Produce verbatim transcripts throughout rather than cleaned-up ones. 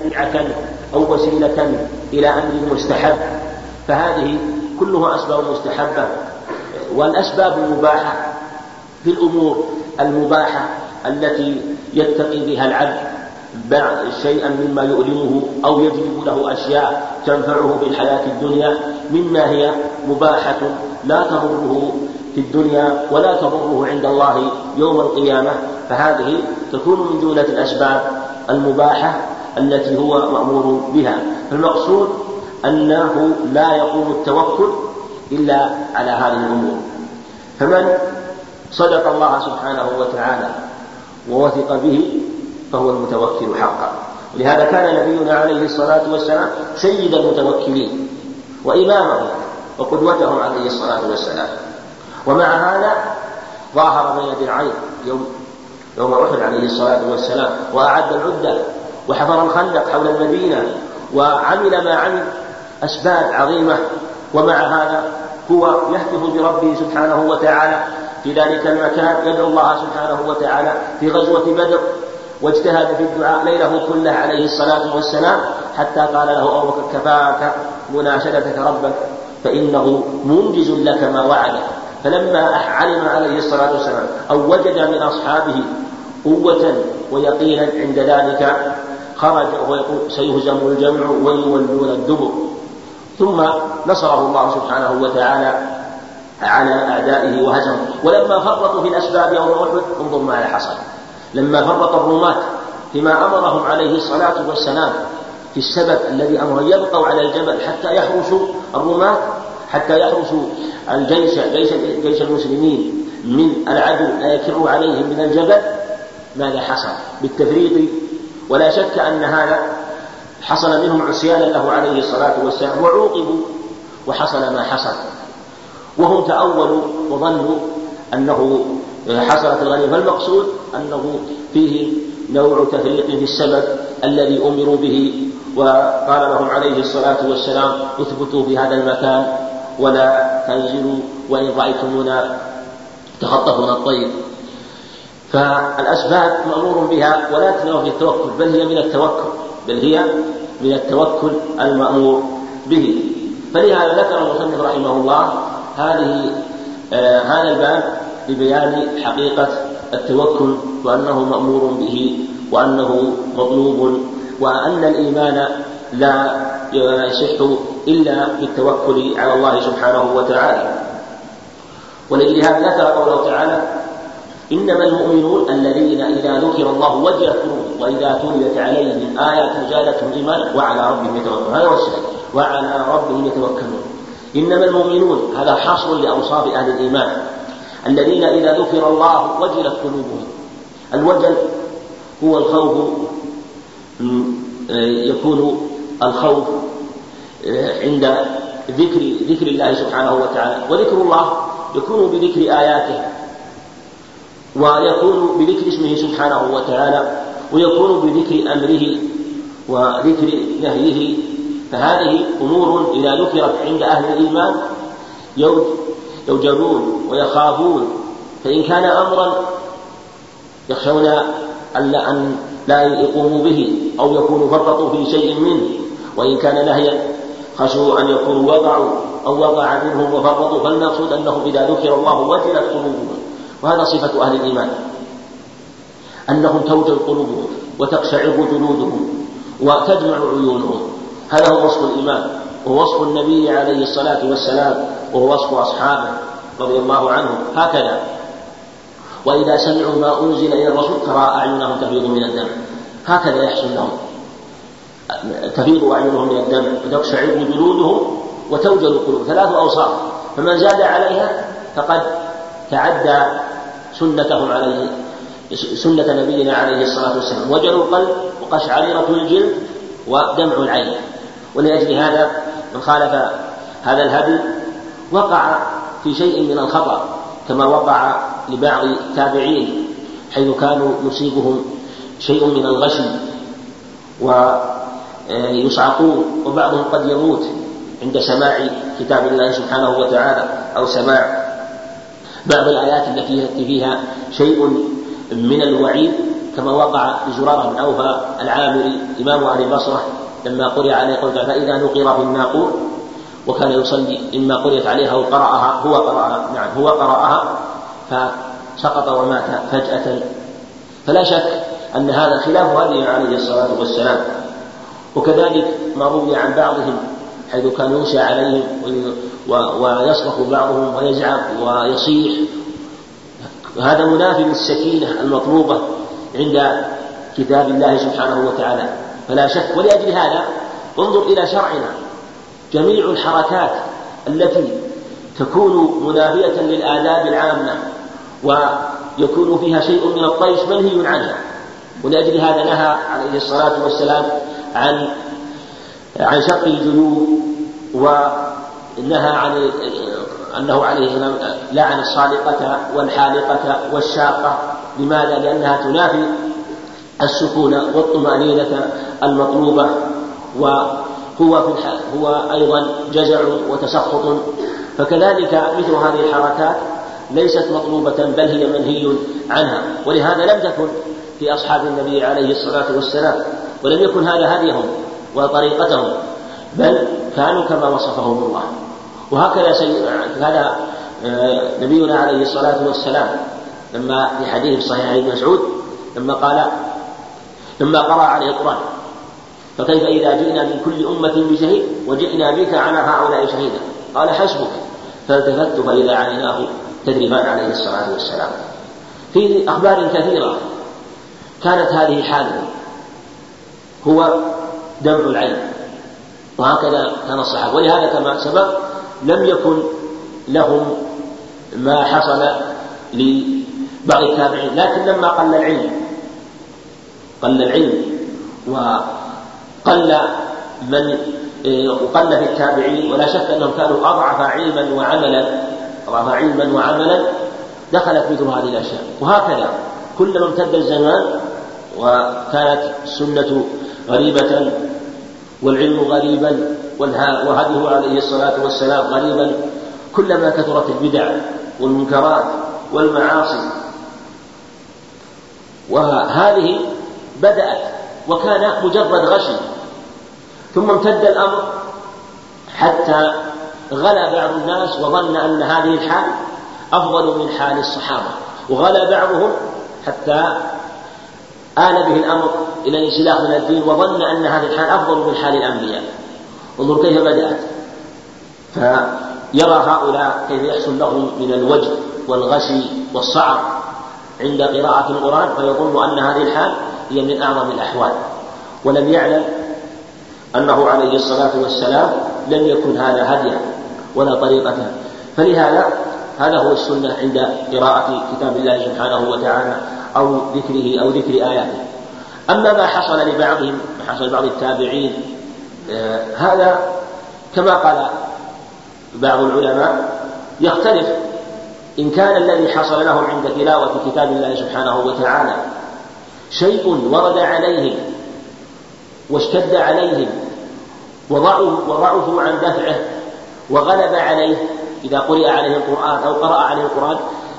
ذريعة أو وسيلة إلى أمر مستحب، فهذه كلها أسباب مستحبة. والأسباب المباحة في الأمور المباحة التي يتقي بها العبد شيئا مما يؤلمه أو يجلب له أشياء تنفعه في الحياة الدنيا، مما هي مباحة لا تضره في الدنيا ولا تضره عند الله يوم القيامة، فهذه تكون من جملة الأسباب المباحة التي هو مأمور بها. فالمقصود أنه لا يقوم التوكل إلا على هذه الأمور. فمن صدق الله سبحانه وتعالى ووثق به فهو المتوكل حقا. ولهذا كان نبينا عليه الصلاة والسلام سيد المتوكلين وإمامهم وقدوتهم عليه الصلاة والسلام. ومع هذا ظاهر بين درعين يوم يوم أحد عليه الصلاة والسلام، وأعد العدة وحفر الخندق حول المدينة وعمل ما عمل أسباب عظيمة، ومع هذا هو يهتف بربه سبحانه وتعالى في ذلك المكان، يدعو الله سبحانه وتعالى في غزوة بدر، واجتهد في الدعاء ليله كله عليه الصلاة والسلام، حتى قال له أبو بكر: كفاك مناشدتك ربك فإنه منجز لك ما وعده. فلما علم عليه الصلاة والسلام أو وجد من أصحابه قوة ويقينا عند ذلك خرج وهو يقول: سيهزم الجمع ويولون الدبر. ثم نصره الله سبحانه وتعالى على أعدائه وهزمه. ولما فرطوا في الأسباب يوم أحد انظر ما حصل، لما فرط الرماة فيما أمرهم عليه الصلاة والسلام في السبب الذي أمر يبقوا على الجبل حتى يحرسوا الرماة، حتى يحرسوا الجيش جيش, جيش المسلمين من العدو لا يكروا عليهم من الجبل، ماذا حصل بالتفريط؟ ولا شك أن هذا حصل منهم عصيانا له عليه الصلاة والسلام وعوقبوا وحصل ما حصل، وهم تأولوا وظنوا أنه حصلت الغنيمة. فالمقصود أنه فيه نوع تفريط في السبب الذي أمروا به، وقال لهم عليه الصلاة والسلام: اثبتوا في هذا المكان ولا تنزلوا وإن رأيتمونا تخطفنا الطير. فالأسباب مأمور بها ولكن هو في التوكل، بل هي من التوكل بل هي من التوكل المأمور به. فلهذا ذكر المصنف رحمه الله هذه آه هذا الباب لبيان حقيقة التوكل، وأنه مأمور به وأنه مطلوب، وأن الإيمان لا يصح إلا بالتوكل على الله سبحانه وتعالى. ولأجل هذا ذكر قوله تعالى: إنما المؤمنون الذين إذا ذكر الله وجلت قلوبهم وإذا تليت عليهم آيات زادتهم إيمانا وعلى ربهم يتوكلون. هذا هو السبب، وعلى ربهم يتوكلون. إنما المؤمنون هذا حصر لأوصاف أهل الإيمان الذين إذا ذكر الله وجلت قلوبهم. الوجل هو الخوف، يكون الخوف عند ذكر ذكر الله سبحانه وتعالى، وذكر الله يكون بذكر آياته، ويكون بذكر اسمه سبحانه وتعالى، ويكون بذكر أمره وذكر نهيه. فهذه أمور إذا ذكرت عند أهل الإيمان يوجلون ويخافون، فإن كان أمرا يخشون أن لا يقوموا به أو يكونوا فرطوا في شيء منه، وإن كان نهيا خشوا أن يكونوا وقعوا أو وقع منهم وفرطوا. فالمقصود أنهم إذا ذكر الله وجلت قلوبهم، وهذا صفة أهل الإيمان، أنهم توجل قلوبهم وتقشعر جلودهم وتدمع عيونهم. هذا هو وصف الإيمان، وهو وصف النبي عليه الصلاة والسلام، وهو وصف أصحابه رضي الله عنهم. هكذا وإذا سمعوا ما أنزل إلى الرسول ترى أعينهم تفيض من الدمع، هكذا يحصل لهم، تفيض أعينهم من الدمع وتقشعر جلودهم وتوجل القلوب. ثلاث أوصاف، فمن زاد عليها فقد تعدى سنتهم عليه سنة نبينا عليه الصلاة والسلام: وجل القلب وقشعريرة الجلد ودمع العين. ولأجل هذا من خالف هذا الهدي وقع في شيء من الخطأ، كما وقع لبعض التابعين حيث كانوا يصيبهم شيء من الغشي ويصعقون، وبعضهم قد يموت عند سماع كتاب الله سبحانه وتعالى أو سماع بعض الآيات التي فيها شيء من الوعيد، كما وقع لزرارة بن أوفى العامري إمام أهل البصرة لما قرئ عليه قول فإذا نقر في الناقور، وكان يصلي إما قرئت عليها أو قرأها هو قرأها نعم هو قرأها فسقط ومات فجأة. فلا شك أن هذا خلاف هديه عليه الصلاة والسلام. وكذلك ما روي عن بعضهم حيث كان ينشأ عليهم ويصرخ بعضهم ويزعق ويصيح، هذا منافي للسكينة المطلوبة عند كتاب الله سبحانه وتعالى. فلا شك، ولأجل هذا انظر إلى شرعنا، جميع الحركات التي تكون منافية للآداب العامة ويكون فيها شيء من الطيش منهي عنها، ولأجل هذا نهى عليه الصلاة والسلام عن عن شق الجيوب، ونهى عن أنه عليه السلام لعن الصالقة والحالقة والشاقة. لماذا؟ لأنها تنافي السكون والطمأنينة المطلوبة، وهو في الح... هو أيضا جزع وتسخط. فكذلك مثل هذه الحركات ليست مطلوبة بل هي منهي عنها، ولهذا لم تكن في أصحاب النبي عليه الصلاة والسلام، ولم يكن هذا هديهم وطريقتهم، بل كانوا كما وصفهم الله. وهكذا سي... هذا نبينا عليه الصلاة والسلام لما في حديث صحيح ابن مسعود لما قال لما قرأ عليه القرآن فكيف إذا جئنا من كل أمة بشهيد وجئنا بك على هؤلاء شهيدا، قال حسبك، فالتفت فإذا عيناه تذرفان عليه الصلاة والسلام. في أخبار كثيرة كانت هذه حاله، هو دمع العين، وهكذا كان الصحابة. ولهذا كما سبق لم يكن لهم ما حصل لبعض التابعين، لكن لما قل العلم قل العلم وقل من وقل في التابعين، ولا شك أنهم كانوا أضعف علما وعملا أضعف علما وعملا دخلت مثل هذه الأشياء. وهكذا كلما امتد الزمان وكانت السنة غريبة والعلم غريبا وهديه عليه الصلاة والسلام غريبا، كلما كثرت البدع والمنكرات والمعاصي. وهذه بدأت وكان مجرد غشي، ثم امتد الأمر حتى غلا بعض الناس وظن أن هذه الحال أفضل من حال الصحابة، وغلا بعضهم حتى آل به الأمر إلى الانسلاخ من الدين وظن أن هذه الحال أفضل من حال الأنبياء. انظر كيف بدأت، فيرى هؤلاء كيف يحصل لهم من الوجد والغشي والصعب عند قراءة القرآن، فيظن أن هذه الحال هي من أعظم الأحوال، ولم يعلم أنه عليه الصلاة والسلام لم يكن هذا هديا ولا طريقته. فلهذا هذا هو السنة عند قراءة كتاب الله سبحانه وتعالى أو ذكره أو ذكر آياته. أما ما حصل لبعضهم ما حصل لبعض التابعين آه هذا كما قال بعض العلماء يختلف، إن كان الذي حصل لهم عند تلاوة كتاب الله سبحانه وتعالى شيء ورد عليهم واشتد عليهم وضعفوا عن دفعه وغلب عليه إذا قرئ عليه القرآن أو قرأ عليه القرآن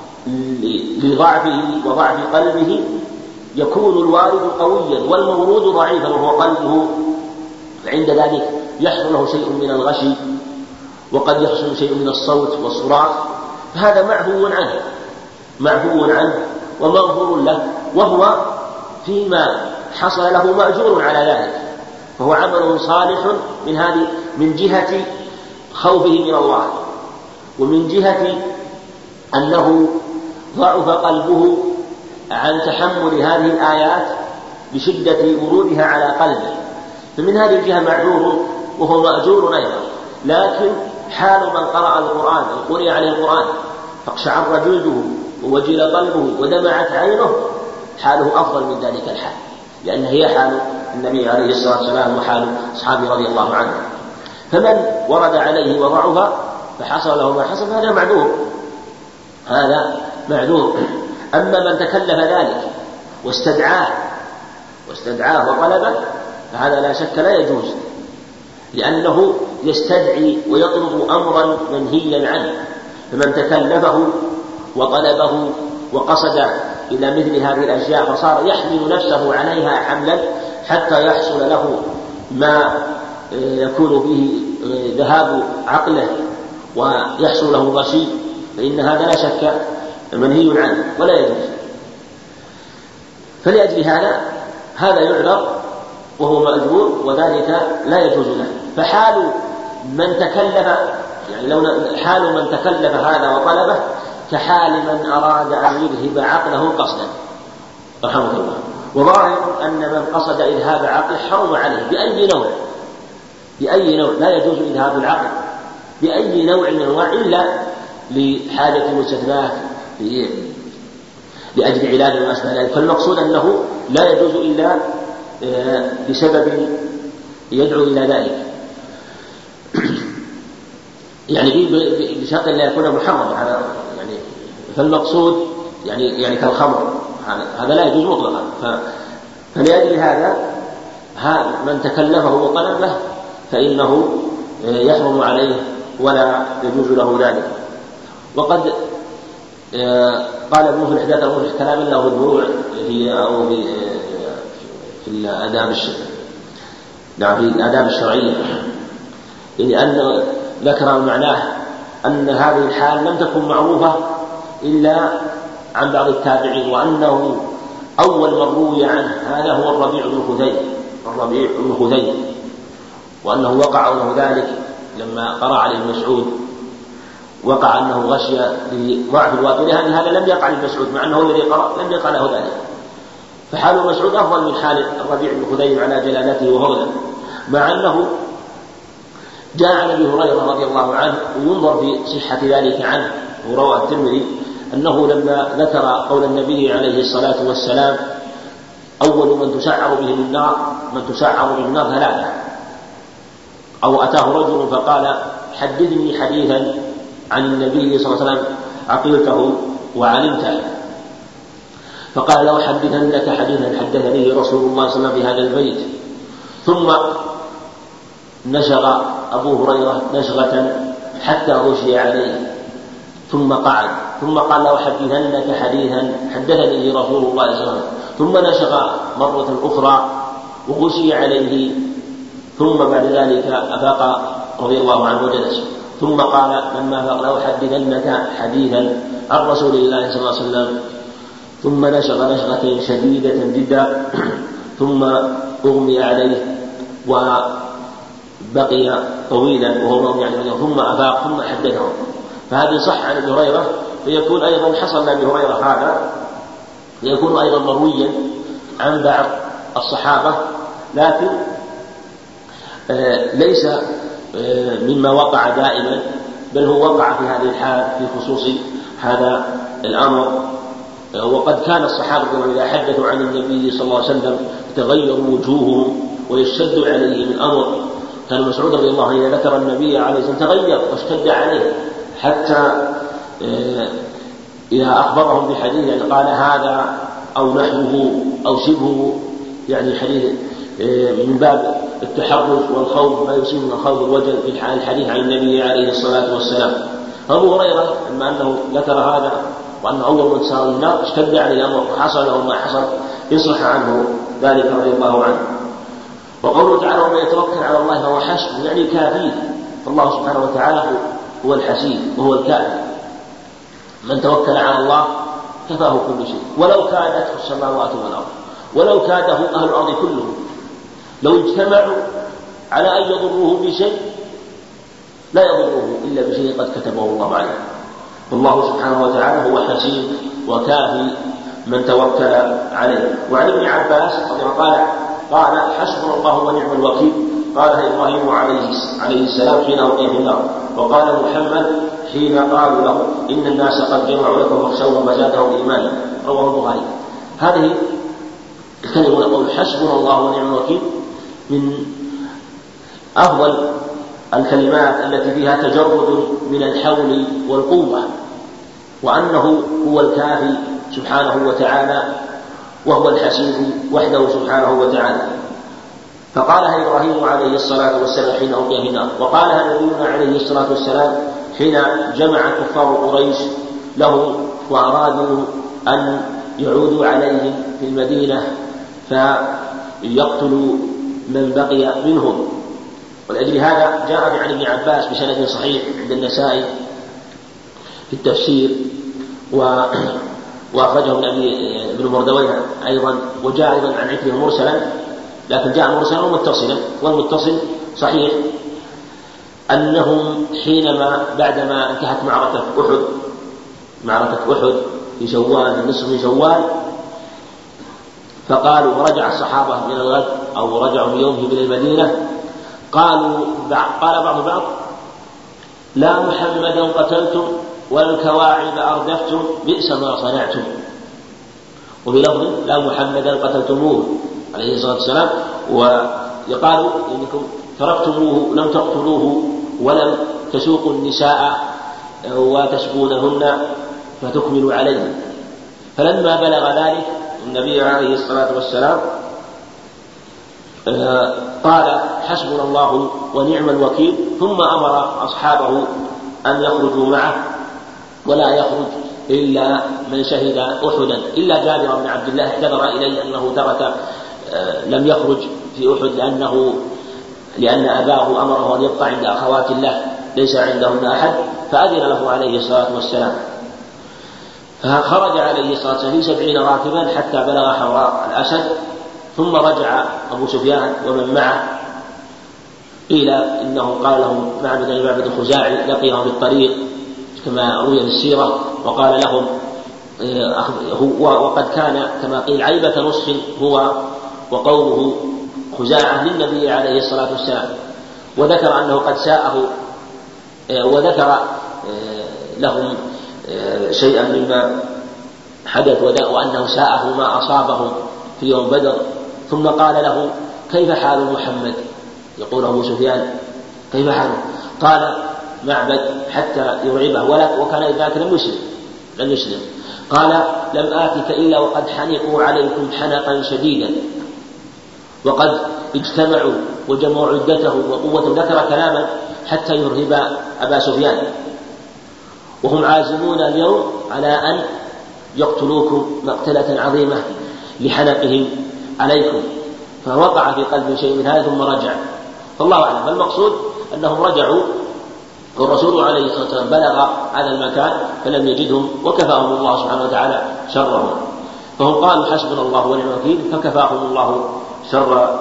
لضعفه وضعف قلبه، يكون الوارد قويا والمورود ضعيفا وهو قلبه، فعند ذلك يحصل له شيء من الغشي وقد يحصل شيء من الصوت والصراخ، فهذا معفو عنه معفو عنه ومغفور له، وهو فيما حصل له مأجور على ذلك، فهو عمل صالح من هذه من جهة خوفه من الله، ومن جهة أنه ضعف قلبه عن تحمل هذه الآيات بشدة ورودها على قلبه، فمن هذه الجهة معذور وهو مأجور أيضا. لكن حال من قرأ القرآن أو قرئ عليه القرآن فاقشعر جلده ووجل قلبه ودمعت عينه، حاله أفضل من ذلك الحال، لأن هي حال النبي عليه الصلاة والسلام وحال أصحابه رضي الله عنهم. فمن ورد عليه وضعف فحصل له ما حصل هذا معذور هذا معذور. أما من تكلف ذلك واستدعاه واستدعاه وطلبه فهذا لا شك لا يجوز، لأنه يستدعي ويطلب أمرا منهيا عنه. فمن تكلفه وطلبه وقصد إلى مثل هذه الأشياء فصار يحمل نفسه عليها حملا حتى يحصل له ما يكون فيه ذهاب عقله ويحصل له الرشيد، فإن هذا لا شك منهي عنه ولا يجوز. فلأجل هذا هذا يعذر وهو مأجور وذلك لا يجوز له. فحال من تكلف يعني لو حال من تكلف هذا وطلبه كحال من أراد أن يذهب عقله قصدا رحمه الله. وظاهر أن من قصد إذهاب عقله حرم عليه بأي نوع بأي نوع لا يجوز إذهاب العقل بأي نوع من الأنواع إلا لحاجة مستثناة لأجل علاج وما أشبه ذلك. فالمقصود أنه لا يجوز إلا بسبب يدعو إلى ذلك، يعني بشرط لا يكون محرما. يعني فالمقصود يعني يعني كالخمر هذا لا يجوز مطلقا. فلأجل هذا من تكلفه وطلبه فإنه يحرم عليه ولا يجوز له ذلك. وقد قال ابن مفلح ذات المفلح كلام له البروع هي أو في في الآداب نعم في الآداب الشرعية، لأن ذكر معناه أن هذه الحال لم تكن معروفة إلا عن بعض التابعين، وأنه أول من روي عنه هذا هو الربيع بن خثيم الربيع بن خثيم وأنه وقع له ذلك لما قرأ عليه مسعود، وقع أنه غشي لضعف الواقع، لأن هذا لم يقع لمسعود مع أنه الذي قرأ لم يقع له ذلك. فحال مسعود أفضل من حال الربيع بن خثيم على جلالته وفضله، مع أنه جاء عن أبي هريرة رضي الله عنه وينظر في صحة ذلك عنه، وروى الترمذي أنه لما ذكر قول النبي عليه الصلاة والسلام أول من تسعر به النار من تسعر به النار ثلاثة، أو أتاه رجل فقال حدثني حديثا عن النبي صلى الله عليه وسلم عقلته وعلمته، فقال له حدثنك حديثا حدثني رسول الله صلى الله عليه وسلم في هذا البيت. ثم نشغ أبو هريرة نشغة حتى غشي عليه ثم قعد، ثم قال له حدثنك حديثا حدثني رسول الله صلى الله عليه وسلم، ثم نشغ مرة أخرى وغشي عليه، ثم بعد ذلك أفاق رضي الله عنه وجلس، ثم قال لما أفاق له حدثنك حديثا عن رسول الله صلى الله عليه وسلم، ثم نشغ نشغة شديدة جدا ثم أغمي عليه وبقي طويلا وهو يعني ثم أفاق ثم حدثه. فهذه صح عن أبي هريرة، فيكون أيضا حصل لأبي هريرة هذا يكون أيضا مرويا عن بعض الصحابة، لكن آه ليس آه مما وقع دائما، بل هو وقع في هذه الحال في خصوص هذا الأمر. آه وقد كان الصحابة إذا حدثوا عن النبي صلى الله عليه وسلم تغير وجوههم ويشتد عليهم الأمر. كان مسعود رضي الله عنه إذا ذكر النبي عليه الصلاة والسلام تغير واشتد عليه، حتى إذا أخبرهم بحديث يعني قال هذا أو نحوه أو شبهه، يعني حديث من باب التحرج والخوف ما يصيب من الخوف والوجل في الحديث عن النبي عليه الصلاة والسلام. أبو هريرة أما أنه ذكر هذا وأنه أول من سار النار اشتد عليه الأمر وحصل له ما حصل يصلح عنه ذلك رضي الله عنه. وقوله تعالى ومن يتوكل على الله فهو حسبه يعني كافيه، فالله سبحانه وتعالى هو الحسيب وهو الكافي، من توكل على الله كفاه كل شيء، ولو كادته السماوات والأرض ولو كاده أهل الأرض كلهم لو اجتمعوا على أن يضروه بشيء لا يضروه إلا بشيء قد كتبه الله عليه. والله سبحانه وتعالى هو حسيب وكافي من توكل عليه. وعن ابن عباس رضي الله عنه قال حسبنا الله ونعم الوكيل، قالها إبراهيم عليه السلام حين ألقي في النار، وقال محمد حين قالوا له إن الناس قد جمعوا لكم فاخشوهم فزادهم إيمانا، رواه البخاري. هذه الكلمة نقول حسبنا الله ونعم الوكيل من أفضل الكلمات التي فيها تجرد من الحول والقوة، وأنه هو الكافي سبحانه وتعالى وهو الحسيب وحده سبحانه وتعالى. فقالها إبراهيم عليه الصلاة والسلام حين ألقي في النار، وقالها نبينا عليه الصلاة والسلام حين جمع كفار قريش له وأرادوا أن يعود عليهم في المدينة فيقتل من بقي منهم. ولأجل هذا جاء عن ابن عباس بسند صحيح عند النسائي في التفسير وأخرجه ابن مردويه أيضا، وجاء أيضا عن عكرمة مرسلا، لكن جاء مرسلا ومتصلا، والمتصل صحيح أنهم حينما بعدما انتهت معركة أحد معركة أحد في شوال النصف من شوال، فقالوا ورجع الصحابة من الغد أو رجعوا بيومه من المدينة، قالوا قال بعض بعض لا محمدا قتلتم ولا الكواعب أردفتم بئس ما صنعتم، وبلفظ لا محمدا قتلتموه عليه الصلاة والسلام، ويقالوا إنكم تركتموه لم تقتلوه ولم تسوقوا النساء وتسبونهن فتكملوا عليه. فلما بلغ ذلك النبي عليه الصلاة والسلام قال حسبنا الله ونعم الوكيل، ثم أمر أصحابه أن يخرجوا معه ولا يخرج إلا من شهد أحدا، إلا جابر بن عبد الله اعتذر إليه أنه ترك لم يخرج في أحد لأنه لأن أباه أمره أن يبقى عند أخوات الله ليس عندهن أحد، فأذن له عليه الصلاة والسلام. فخرج عليه الصلاة والسلام في سبعين راكبا حتى بلغ حوراء الأسد، ثم رجع أبو سفيان ومن معه. قيل إنه قال لهم معبد بن معبد الخزاعي لقيهم في الطريق كما روي في السيرة، وقال لهم وقد كان كما قيل عيبة نصح هو وقومه خزاعة للنبي عليه الصلاة والسلام، وذكر أنه قد ساءه وذكر لهم شيئا مما حدث وأنه ساءه ما أصابهم في يوم بدر. ثم قال له كيف حال محمد؟ يقول أبو سفيان كيف حاله؟ قال معبد حتى يرعبه، وكان ذاك لم يسلم لم يسلم قال لم آتك إلا وقد حنقوا عليكم حنقا شديدا وقد اجتمعوا وجمعوا عدته وقوة. ذكر كلاما حتى يرهب أبا سفيان، وهم عازمون اليوم على أن يقتلوكم مقتلة عظيمة لحنقهم عليكم. فوقع في قلب شيء من هذا ثم رجع، فالله أعلم. فالمقصود أنهم رجعوا والرسول عليه الصلاة والسلام بلغ هذا المكان فلم يجدهم وكفاهم الله سبحانه وتعالى شرهم، فهم قالوا حسبنا الله ونعم الوكيل فكفاهم الله شر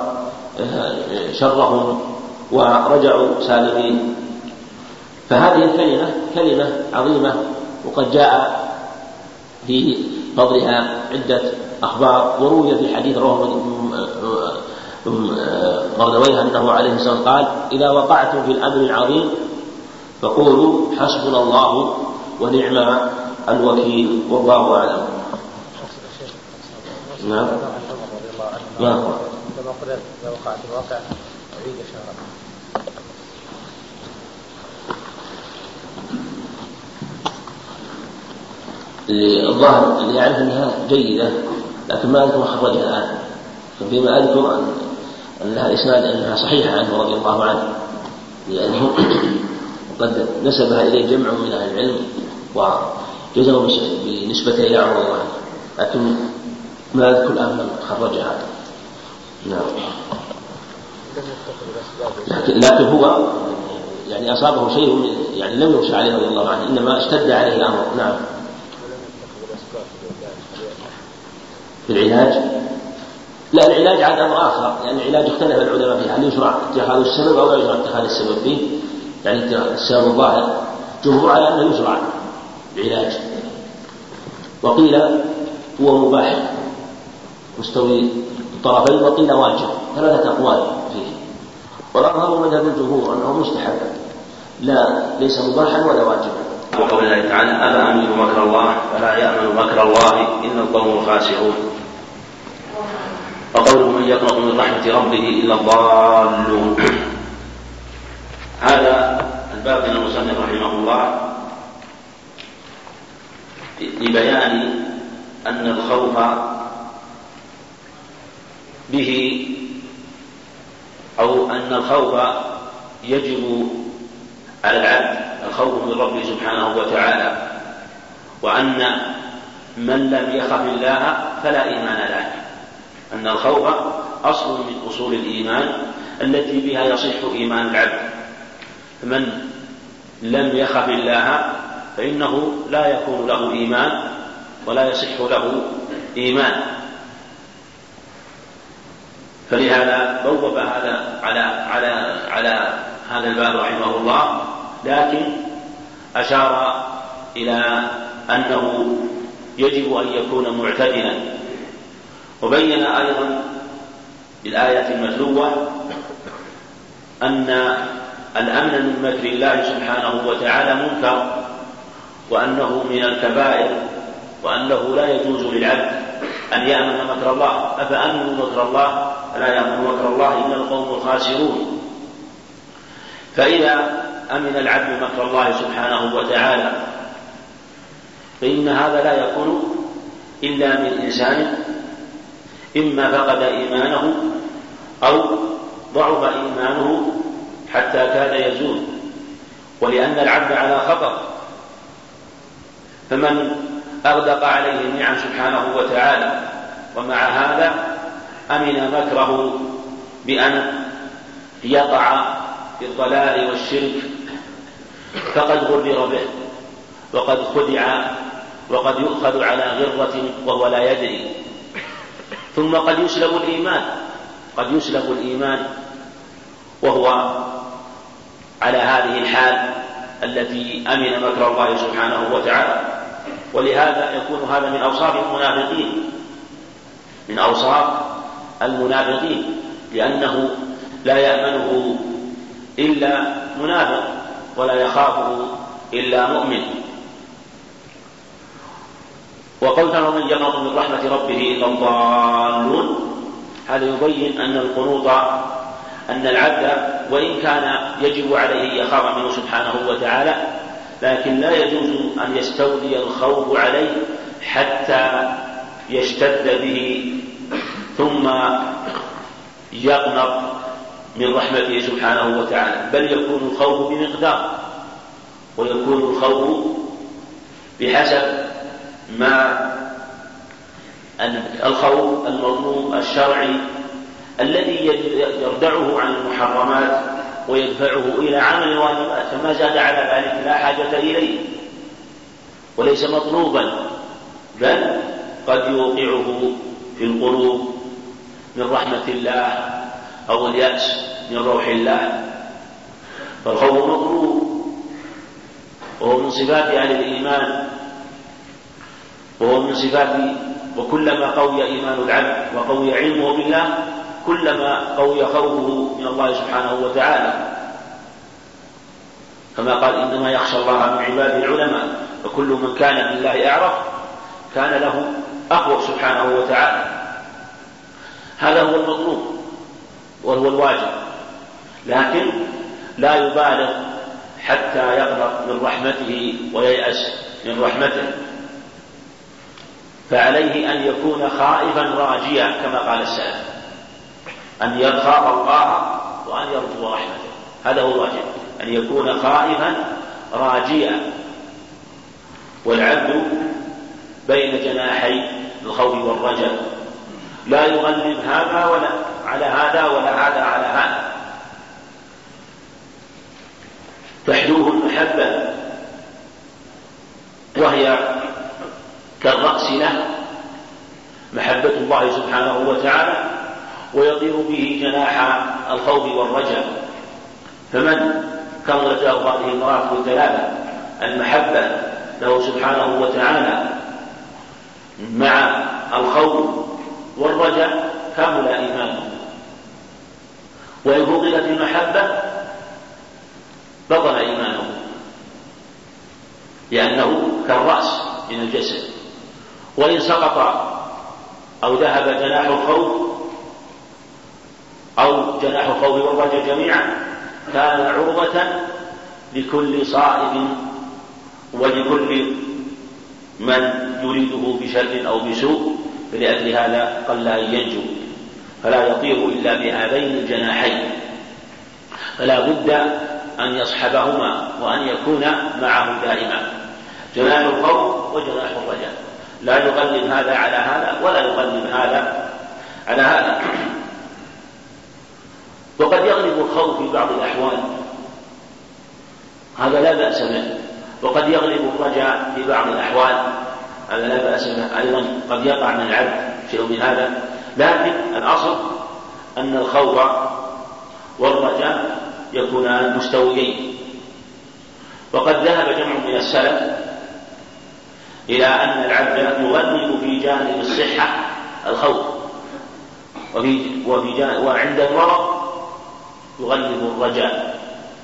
شرهم ورجعوا سالمين. فهذه الكلمة كلمة عظيمة، وقد جاء في فضلها عدة أخبار، وروي في حديث رواه مردويه أنه عليه الصلاة والسلام قال إذا وقعتم في الأمر العظيم فقولوا حسبنا الله ونعم الوكيل والله أعلم. نعم. نعم. كما قلت لو وقعت الواقع أعيد شهرا. الظاهر اللي يعرف أنها جيدة، لكن ما أذكر خرجها الآن، فيما أذكر أن لها إسناد أنها صحيحة عنه رضي الله عنه، لأنه قد نسبها إليه جمع من أهل العلم وجزموا بنسبته إلى عمر الله، لكن ما أذكر الآن من خرجها. نعم. لكن, لكن هو يعني أصابه شيء يعني لم يخشى عليه رضي الله عنه، إنما اشتد عليه الأمر. نعم. في العلاج لا، العلاج عاد أمر آخر، لأن يعني العلاج اختلف العلماء فيه، هل يشرع اتخاذ السبب أو لا يشرع اتخاذ السبب فيه؟ يعني السبب الظاهر جمهور على أنه يشرع العلاج، وقيل هو مباح مستوي الطرفين، وقيل واجب، ثلاثة أقوال فيه، والأظهر مذهب الجمهور أنه مستحب لا ليس مباحا ولا واجبا. وقول الله تعالى ألا أمنوا مكر الله فلا يأمن مكر الله إلا القوم الخاسرون. وقوله من يقنط من رحمة ربه إلا الضالون. هذا الباب من المصنف رحمه الله لبيان أن الخوف به أو أن الخوف يجب على العبد، الخوف من ربه سبحانه وتعالى، وأن من لم يخف الله فلا إيمان له، أن الخوف أصل من أصول الإيمان التي بها يصح إيمان العبد. من لم يخف الله فإنه لا يكون له إيمان ولا يصح له إيمان. فلهذا بوب هذا على على على هذا الباب رحمه الله، لكن أشار إلى أنه يجب أن يكون معتدلا، وبين أيضا بالآية المتلوة أن الأمن من مكر الله سبحانه وتعالى منكر، وأنه من الكبائر، وأنه لا يجوز للعبد أن يأمن مكر الله. أفأمنوا مكر الله فلا يأمن مكر الله إلا القوم الخاسرون. فإذا أمن العبد مكر الله سبحانه وتعالى فإن هذا لا يكون إلا من إنسان إما فقد إيمانه أو ضعف إيمانه حتى كاد يزول، ولأن العبد على خطر، فمن أغدق عليه النعم سبحانه وتعالى ومع هذا أمن مكره بأن يقع في الضلال والشرك فقد غرر به وقد خدع وقد يؤخذ على غرة وهو لا يدري. ثم قد يسلب الإيمان قد يسلب الإيمان وهو على هذه الحال التي أمن مكر الله سبحانه وتعالى. ولهذا يكون هذا من أوصاف المنافقين من أوصاف المنافقين لأنه لا يأمنه إلا منافق ولا يخافه إلا مؤمن. وقولنا ومن يقنط من رحمة ربه إلا الضالون، هذا يبين أن القنوط أن العبد وإن كان يجب عليه يخاف منه سبحانه وتعالى، لكن لا يجوز أن يستولي الخوف عليه حتى يشتد به ثم يقنط من رحمته سبحانه وتعالى، بل يكون الخوف بمقدار، ويكون الخوف بحسب ما الخوف المطلوب الشرعي الذي يردعه عن المحرمات ويدفعه إلى عمل الواجبات، فما زاد على ذلك لا حاجة إليه وليس مطلوبا، بل قد يوقعه في القلوب من رحمة الله أو اليأس من روح الله. فالخوف مطلوب وهو من صفات أهل الإيمان، وهو من صفات وكلما قوي إيمان العبد وقوي علمه بالله كلما قوي خوفه من الله سبحانه وتعالى، كما قال إنما يخشى الله من عباده العلماء، وكل من كان بالله أعرف كان له أقوى سبحانه وتعالى. هذا هو المطلوب وهو الواجب، لكن لا يبالغ حتى يقنط من رحمته وييأس من رحمته، فعليه أن يكون خائفا راجيا كما قال السلف، أن يخاف الله وأن يرجو رحمته، هذا هو الواجب، أن يكون خائفا راجيا. والعبد بين جناحي الخوف والرجاء، لا يغلب هذا ولا على هذا ولا هذا على هذا. تحدوه المحبة وهي كالرأس له محبة الله سبحانه وتعالى، ويطير به جناح الخوف والرجاء. فمن كملت له هذه المراتب الثلاثة، المحبة له سبحانه وتعالى مع الخوف والرجاء، كمل إيمانه. وإن فقدت المحبة بطل إيمانه، لأنه كالرأس من الجسد، وإن سقط أو ذهب جناح الخوف أو جناح الخوف والرجاء جميعا كان عرضة لكل صائب ولكل من يريده بشر أو بسوء، فلأجل هذا قل أن ينجو، فلا يطير إلا بهذين الجناحين، فلا بد أن يصحبهما وأن يكون معه دائما، جناح الخوف وجناح الرجاء. لا يغلب هذا على هذا ولا يغلب هذا على هذا. وقد يغلب الخوف في بعض الأحوال، هذا لا بأس به، وقد يغلب الرجاء في بعض الأحوال، هذا لا بأس به أيضا، قد يقع من العبد شيء من هذا، لكن الأصل أن الخوف والرجاء يكونان مستويين. وقد ذهب جمع من السلف إلى أن العبد يغلب في جانب الصحة الخوف، وفي وفي جانب وعند المرض يغلب الرجاء،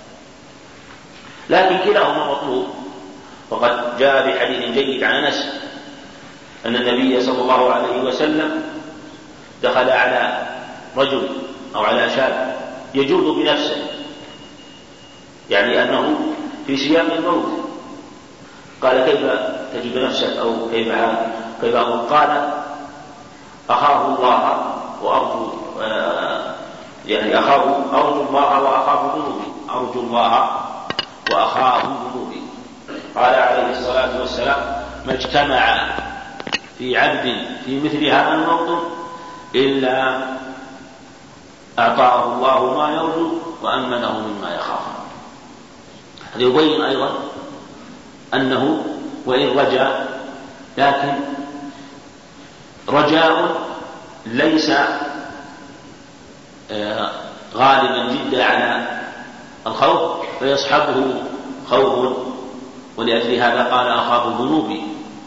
لكن كلاهما مطلوب. وقد جاء بحديث جيد عن أنس أن النبي صلى الله عليه وسلم دخل على رجل أو على شاب يجود بنفسه، يعني أنه في سياق الموت، قال كيف تجد نفسك أو كيف كيف قال أخاف الله وأرجو يعني أخاف أرجو الله وأخاف ذنوبي أرجو الله وأخاف ذنوبي. قال عليه الصلاة والسلام ما اجتمع في عبد في مثل هذا الموطن إلا أعطاه الله ما يرجو وأمنه مما يخاف. هذا يبين أيضا أنه وإن رجاء، لكن رجاء ليس غالبا جدا على الخوف فيصحبه خوف، ولأجل هذا قال أخاف ذنوبي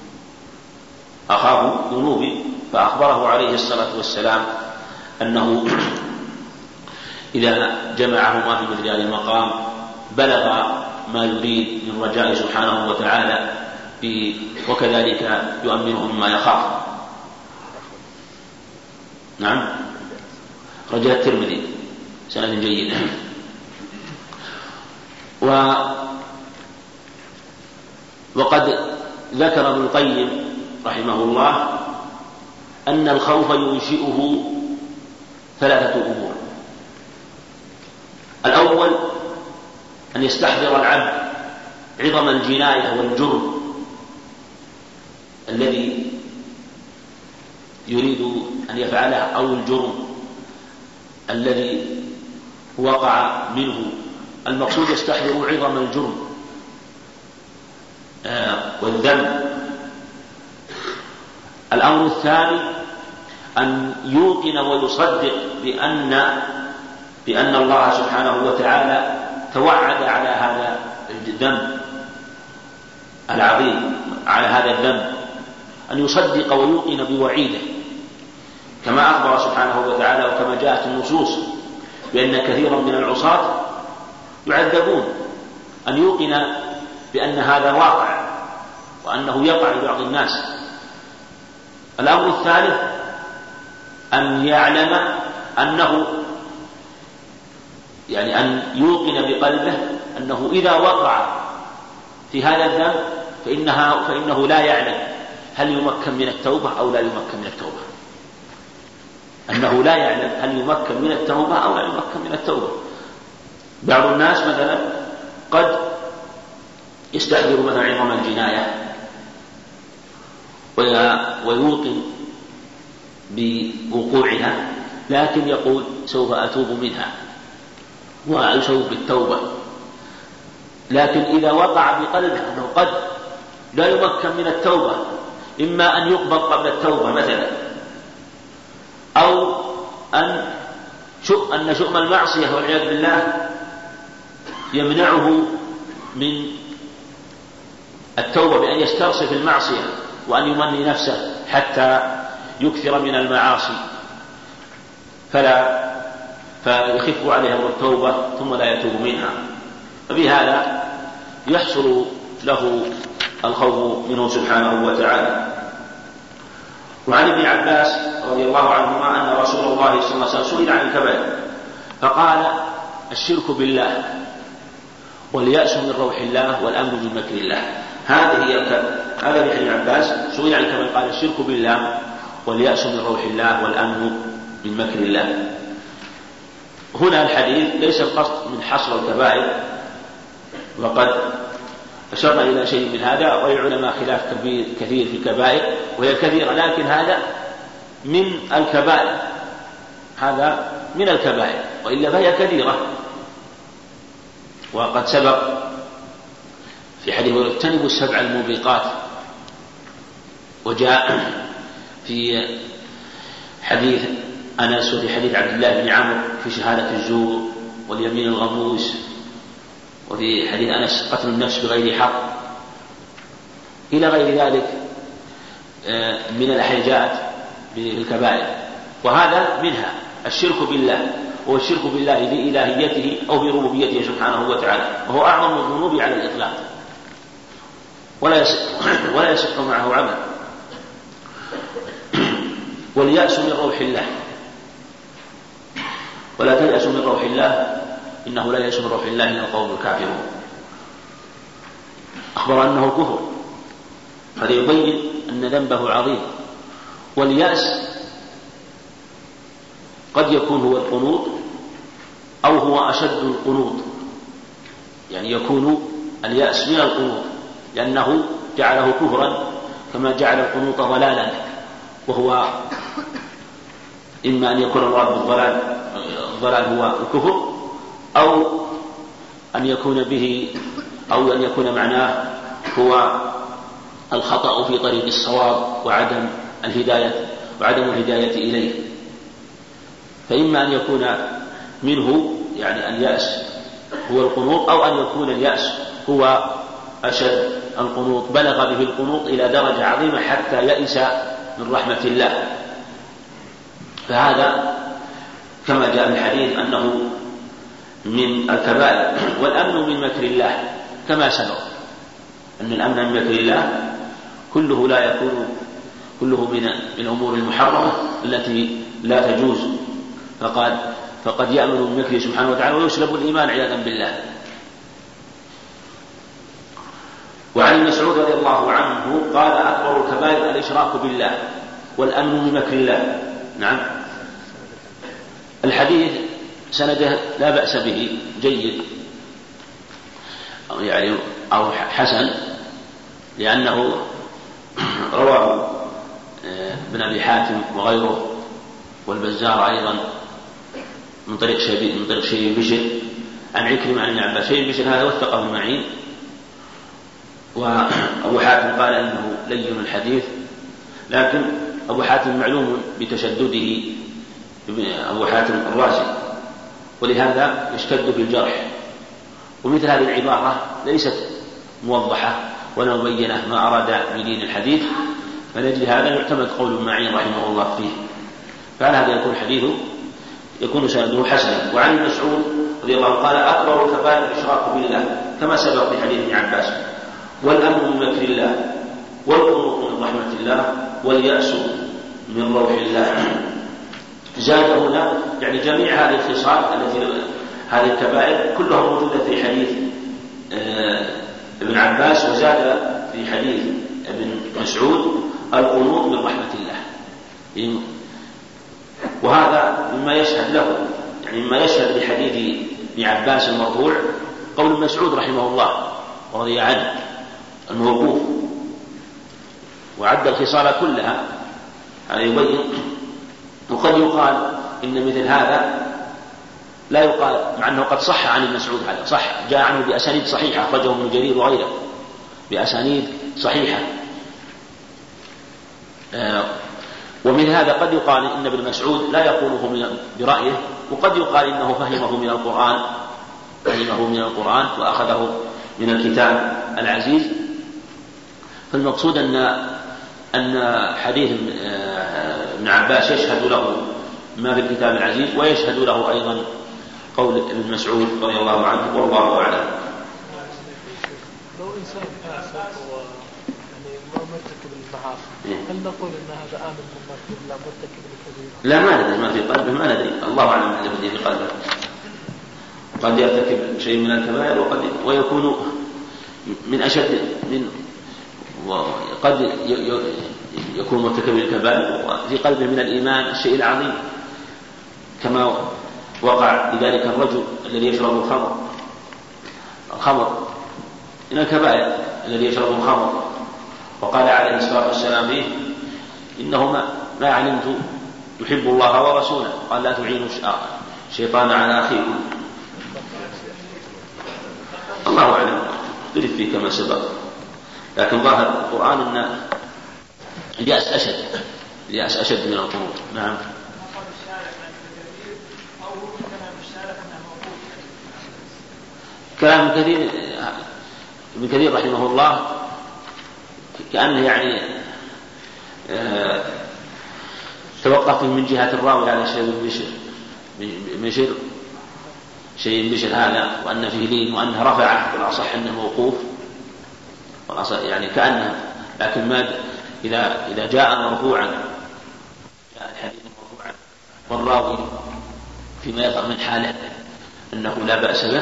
أخاف ذنوبي فأخبره عليه الصلاة والسلام أنه إذا جمعهما في مثل هذا المقام بلغ ما يريد من رجاء سبحانه وتعالى، وكذلك يؤمنه مما يخاف. نعم، رجاء الترمذي سند جيد. و وقد ذكر ابن القيم رحمه الله أن الخوف ينشئه ثلاثة أمور. الأول أن يستحضر العبد عظم الجناية والجرم الذي يريد أن يفعله، أو الجرم الذي وقع منه. المقصود يستحضر عظم الجرم والذنب. الأمر الثاني أن يوقن ويصدق بأن بأن الله سبحانه وتعالى توعد على هذا الذنب العظيم، على هذا الذنب، أن يصدق ويوقن بوعيده كما أخبر سبحانه وتعالى وكما جاءت النصوص بأن كثيرا من العصاة يعذبون، أن يوقن بأن هذا واقع وأنه يقع لبعض الناس. الأمر الثالث أن يعلم أنه يعني أن يوقن بقلبه أنه إذا وقع في هذا الذنب فإنها فإنه لا يعلم هل يمكن من التوبة أو لا يمكن من التوبة، أنه لا يعلم هل يمكن من التوبة أو لا يمكن من التوبة. بعض الناس مثلا قد يستحضر مثلا عظم الجناية ويوقن بوقوعها، لكن يقول سوف أتوب منها وأشوف بالتوبة، لكن إذا وقع بقلبه أنه قد لا يمكن من التوبة، إما أن يقبض قبل التوبة مثلا، أو أن أن شؤم المعصية والعياذ بالله يمنعه من التوبة بأن يسترصف المعصية وأن يمني نفسه حتى يكثر من المعاصي فلا فيخف عليها التوبة ثم لا يتوب منها، فبهذا يحصل له الخوف منه سبحانه وتعالى. وعن ابن عباس رضي الله عنهما أن رسول الله صلى الله عليه وسلم سئل عن الكبائر فقال الشرك بالله واليأس من روح الله والأمن من مكر الله. هذه هي هذا ابن عباس سئل عن الكبائر قال الشرك بالله واليأس من روح الله والأمن من مكر الله. هنا الحديث ليس القصد من حصر الكبائر، وقد أشرنا إلى شيء من هذا، وللعلماء خلاف كبير كثير في الكبائر وهي كثيرة، لكن هذا من الكبائر، هذا من الكبائر، وإلا فهي كثيرة. وقد سبق في حديث اجتنبوا السبع الموبقات، وجاء في حديث أنس وفي حديث عبد الله بن عمرو في شهادة الزور واليمين الغموس، وفي حديث أنس قتل النفس بغير حق، إلى غير ذلك من الأحجات بالكبائر. وهذا منها الشرك بالله، هو الشرك بالله بإلهيته أو بربوبيته سبحانه وتعالى، وهو أعظم الذنوب على الإطلاق، ولا يصح ولا يصح معه عمل. واليأس من روح الله، ولا تيأس من روح الله إنه لا يأس من روح الله إلا القوم الكافرون. أخبر أنه كفر، هذا يبين أن ذنبه عظيم. واليأس قد يكون هو القنوط أو هو أشد القنوط، يعني يكون اليأس من القنوط لأنه جعله كفرا كما جعل القنوط ضلالا، وهو إما أن يكون المراد بالضلال الضلال هو الكفر، أو أن يكون به أو أن يكون معناه هو الخطأ في طريق الصواب وعدم الهداية وعدم الهداية إليه. فإما أن يكون منه يعني اليأس هو القنوط، أو أن يكون اليأس هو أشد القنوط، بلغ به القنوط إلى درجة عظيمة حتى يئس من رحمة الله. فهذا كما جاء في الحديث أنه من الكبائر. والأمن من مكر الله كما سبق أن الأمن من مكر الله كله لا يكون كله من الأمور المحرمة التي لا تجوز، فقد فقد يأمن من مكره سبحانه وتعالى ويسلب الإيمان عياذا بالله. وعن ابن مسعود رضي الله عنه قال أكبر الكبائر الإشراك بالله والأمن من مكر الله. نعم، الحديث سنده لا بأس به، جيد أو يعني أو حسن، لأنه رواه ابن أبي حاتم وغيره والبزار أيضا من طريق شيء من طريق شيء بشر عن عكرمة عن ابن عباس. شيء بشر هذا وثقه المعين، وأبو حاتم قال إنه لين الحديث، لكن أبو حاتم معلوم بتشدده أبو حاتم الرازي، ولهذا يشتد في الجرح. ومثل هذه العبارة ليست موضحة ولا مبينة ما أراد بدين الحديث، فلأجل هذا يعتمد قول المعين رحمه الله فيه، فعلى هذا يكون حديثه يكون سنده حسنا. وعن ابن مسعود رضي الله عنه قال أكبر الكبائر الإشراك بالله كما سبق في حديث ابن عباس، والأمن من مكر الله، والقنوط من رحمة الله، واليأس من روح الله. زاد هنا يعني جميع هذه الخصال التي هذه الكبائر كلها موجودة في حديث ابن عباس، وزاد في حديث ابن مسعود القنوط من رحمة الله. وهذا مما يشهد له، يعني مما يشهد بحديث ابن عباس المرفوع قول ابن مسعود رحمه الله ورضي عنه الموقوف، وعد الخصال كلها. هذا يبين. وقد يقال إن مثل هذا لا يقال، مع أنه قد صح عن ابن مسعود، هذا صح جاء عنه بأسانيد صحيحة أخرجه ابن جرير وغيره بأسانيد صحيحة. آه ومن هذا قد يقال إن ابن مسعود لا يقوله برأيه، وقد يقال إنه فهمه من القرآن فهمه من القرآن وأخذه من الكتاب العزيز. فالمقصود أن أن حديث ابن عباس يشهد له ما في الكتاب العزيز، ويشهد له أيضا قول ابن مسعود رضي الله عنه، والله أعلم. لو إنسان فاسق يعني ما مرتكب المعاصي، هل نقول أن هذا آمن من مكر الله مرتكب الكبيرة؟ لا، ما ندري ما في قلبه، ما ندري، الله أعلم الذي في قلبه. قد يرتكب شيء من الكبائر وقد ويكون من أشد من وقد يكون مرتكب الكبائر وفي قلبه من الإيمان الشيء العظيم، كما وقع لذلك الرجل الذي يشرب الخمر الخمر من الكبائر الذي يشرب الخمر، وقال عليه الصلاة والسلام فيه إنه ما, ما علمت يحب الله ورسوله، قال لا تعينوا الشيطان على أخيكم. الله أعلم، اختلف فيه كما سبق، لكن ظاهر القرآن أن اليأس أشد اليأس أشد من القنوط. نعم. كلام كثير ابن كثير رحمه الله كأنه يعني آه توقف من جهة الراوي على شيء بشر بشر شيء بشر هذا، وأن فيه لين، وأنه رفعه، والأصح أنه موقوف، يعني كأنه، لكن ما إذا إذا جاء مرفوعا جاء الحديث مرفوعا والراوي فيما يظهر من حاله أنه لا بأس به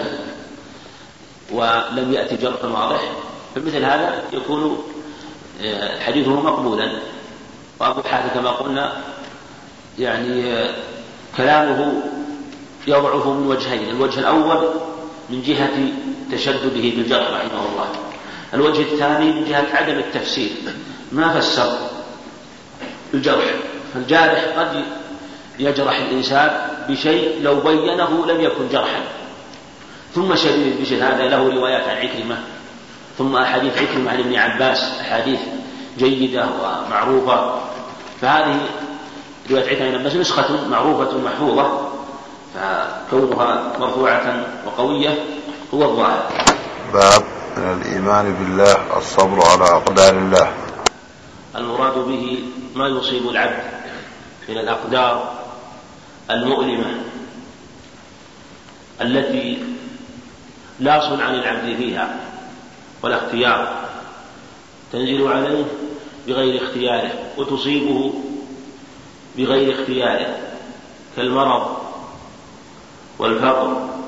ولم يأتي جرح واضح، فمثل هذا يكون حديثه مقبولا. وأبو حاتم كما قلنا يعني كلامه يضعف من وجهين: الوجه الأول من جهة تشدده بالجرح رحمه الله، الوجه الثاني من جهة عدم التفسير، ما فسر الجرح، فالجارح قد يجرح الإنسان بشيء لو بينه لم يكن جرحا. ثم شديد بشر هذا له روايات عن عكرمة، ثم أحاديث عكرمة عن ابن عباس أحاديث جيدة ومعروفة، فهذه رواية عكرمة عن عباس نسخة معروفة محفوظة، فكونها مرفوعة وقوية هو الظاهر. باب من الإيمان بالله الصبر على أقدار الله. المراد به ما يصيب العبد من الأقدار المؤلمة التي لا صنع للعبد فيها ولا اختيار، تنزل عليه بغير اختياره وتصيبه بغير اختياره، كالمرض والفقر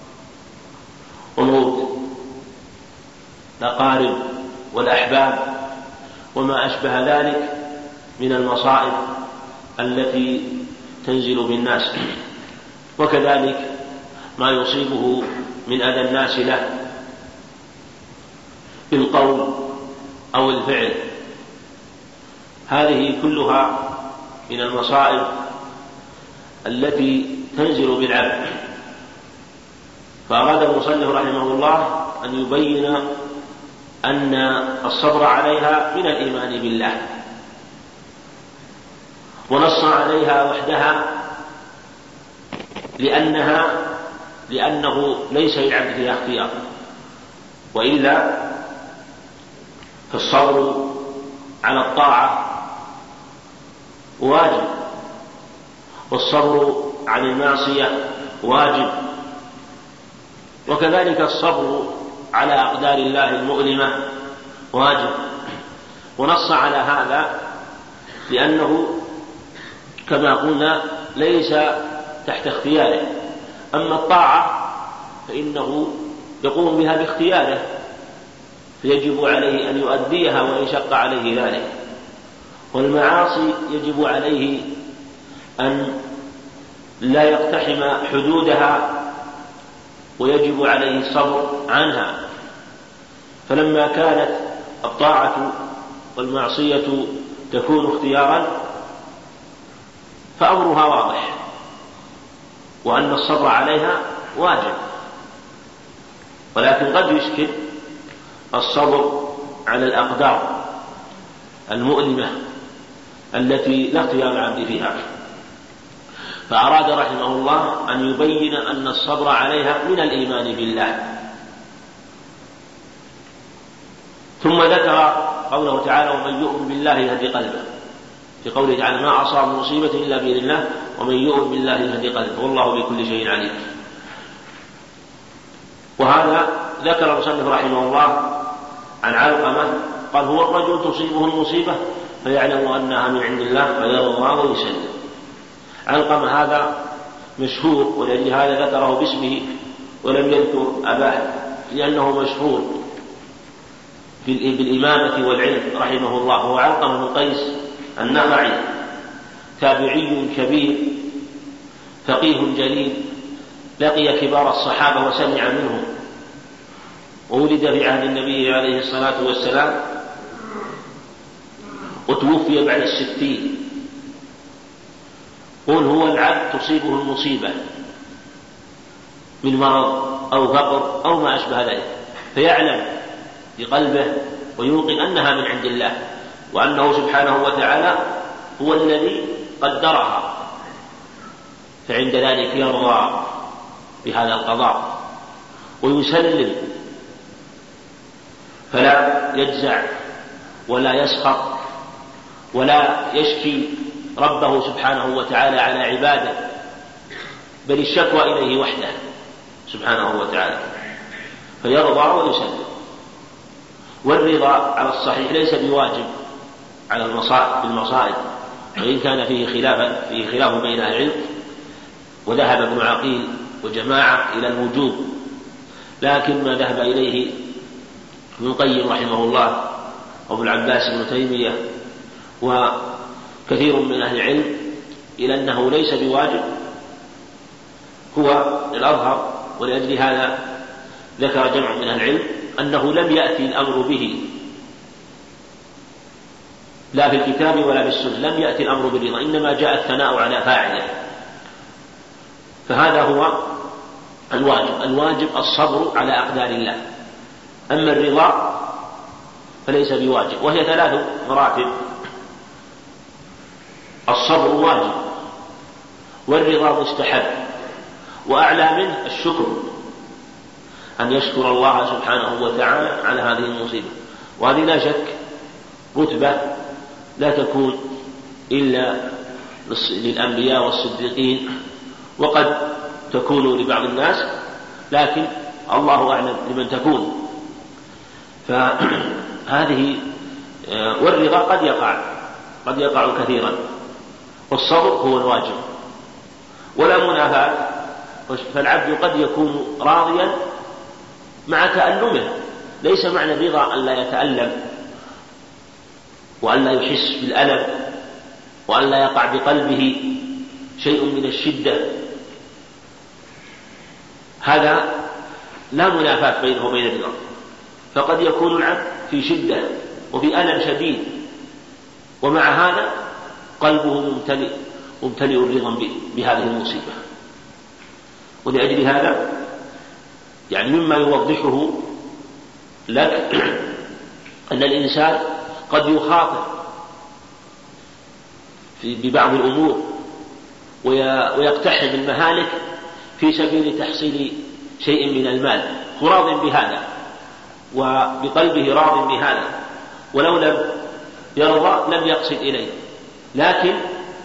وموت الأقارب والأحباب وما أشبه ذلك من المصائب التي تنزل بالناس، وكذلك ما يصيبه من أذى الناس له بالقول أو الفعل، هذه كلها من المصائب التي تنزل بالعبد. فأراد المصنف رحمه الله أن يبين أن الصبر عليها من الإيمان بالله، ونص عليها وحدها لأنها لأنه ليس للعبد فيها اختيار، وإلا فالصبر على الطاعة واجب، والصبر عن المعصية واجب، وكذلك الصبر على أقدار الله المؤلمة واجب. ونص على هذا لأنه كما قلنا ليس تحت اختياره، أما الطاعة فإنه يقوم بها باختياره، فيجب عليه أن يؤديها وإن شق عليه ذلك، والمعاصي يجب عليه أن لا يقتحم حدودها ويجب عليه الصبر عنها. فلما كانت الطاعة والمعصية تكون اختيارا فأمرها واضح، وأن الصبر عليها واجب، ولكن قد يشكل الصبر على الأقدار المؤلمة التي لا اختيار العبد فيها. فأراد رحمه الله أن يبين أن الصبر عليها من الإيمان بالله. ثم ذكر قوله تعالى: ومن يؤمن بالله يهدي قلبه، في قوله تعالى: ما أصاب مصيبة إلا بإذن الله ومن يؤمن بالله يهدي قلبه والله بكل شيء عليم. وهذا ذكر المصنف رحمه الله عن علقمة قال: هو الرجل تصيبه المصيبة فيعلم أنها من عند الله فيرضى ويسلم. علقمة هذا مشهور، ولأجل هذا ذكره باسمه ولم يذكر أباه، لأنه مشهور بالإمامة والعلم رحمه الله. هو علقمة بن قيس النخعي، تابعي كبير فقيه جليل، لقي كبار الصحابة وسمع منهم، وولد في عهد النبي عليه الصلاة والسلام وتوفي بعد الستين. قل هو العبد تصيبه المصيبة من مرض أو فقر أو ما أشبه ذلك، فيعلم بقلبه ويوقن أنها من عند الله، وأنه سبحانه وتعالى هو الذي قدرها، فعند ذلك يرضى بهذا القضاء ويسلم، فلا يجزع ولا يسخط ولا يشكي ربه سبحانه وتعالى على عباده، بل الشكوى إليه وحده سبحانه وتعالى، فيرضى ويسلم. والرضا على الصحيح ليس بواجب على المصائب، وإن كان فيه خلاف فيه خلاف بين أهل العلم، وذهب ابن عقيل وجماعة إلى الوجوب، لكن ما ذهب إليه ابن القيم رحمه الله وابو العباس ابن تيمية وكثير من أهل العلم إلى أنه ليس بواجب هو الأظهر. ولأجل هذا ذكر جمع من أهل العلم أنه لم يأتي الأمر به لا في الكتاب ولا في السنة، لم يأتي الأمر بالرضا، إنما جاء الثناء على فاعله، فهذا هو الواجب. الواجب الصبر على أقدار الله، أما الرضا فليس بواجب، وهي ثلاث مراتب: الصبر واجب، والرضا مستحب، وأعلى منه الشكر، أن يشكر الله سبحانه وتعالى على هذه المصيبة. وهذه لا شك رتبة لا تكون إلا للأنبياء والصديقين، وقد تكون لبعض الناس، لكن الله أعلم لمن تكون. فهذه والرضا قد يقع قد يقع كثيرا، والصبر هو الواجب ولا منافاة. فالعبد قد يكون راضيا مع تألمه، ليس معنى الرضا أن لا يتألم وأن لا يحس بالألم وأن لا يقع بقلبه شيء من الشدة، هذا لا منافاة بينه وبين الرضا. فقد يكون العبد في شدة وفي ألم شديد، ومع هذا قلبه ممتلئ ممتلئ الرضا بهذه المصيبة. ولأجل هذا يعني مما يوضحه لك أن الإنسان قد يخاطر ببعض الأمور ويقتحم المهالك في سبيل تحصيل شيء من المال، هو راض بهذا وبقلبه راض بهذا، ولو لم يرضى لم يقصد إليه، لكن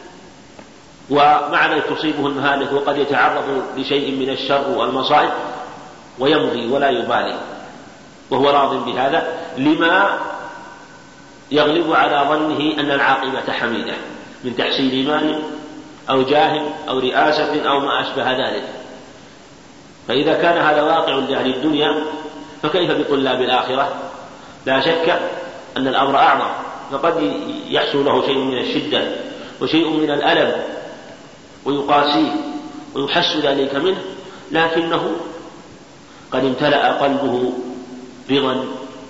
ومع ذلك تصيبه المهالك وقد يتعرض لشيء من الشر والمصائب ويمضي ولا يبالي وهو راض بهذا، لما يغلب على ظنه أن العاقبة حميدة من تحصيل مال أو جاه أو رئاسة أو ما أشبه ذلك. فإذا كان هذا واقع لأهل الدنيا فكيف بطلاب الآخرة؟ لا شك أن الأمر أعظم، فقد يحصل له شيء من الشدة وشيء من الألم ويقاسيه ويحس ذلك منه، لكنه قد امتلأ قلبه رضا،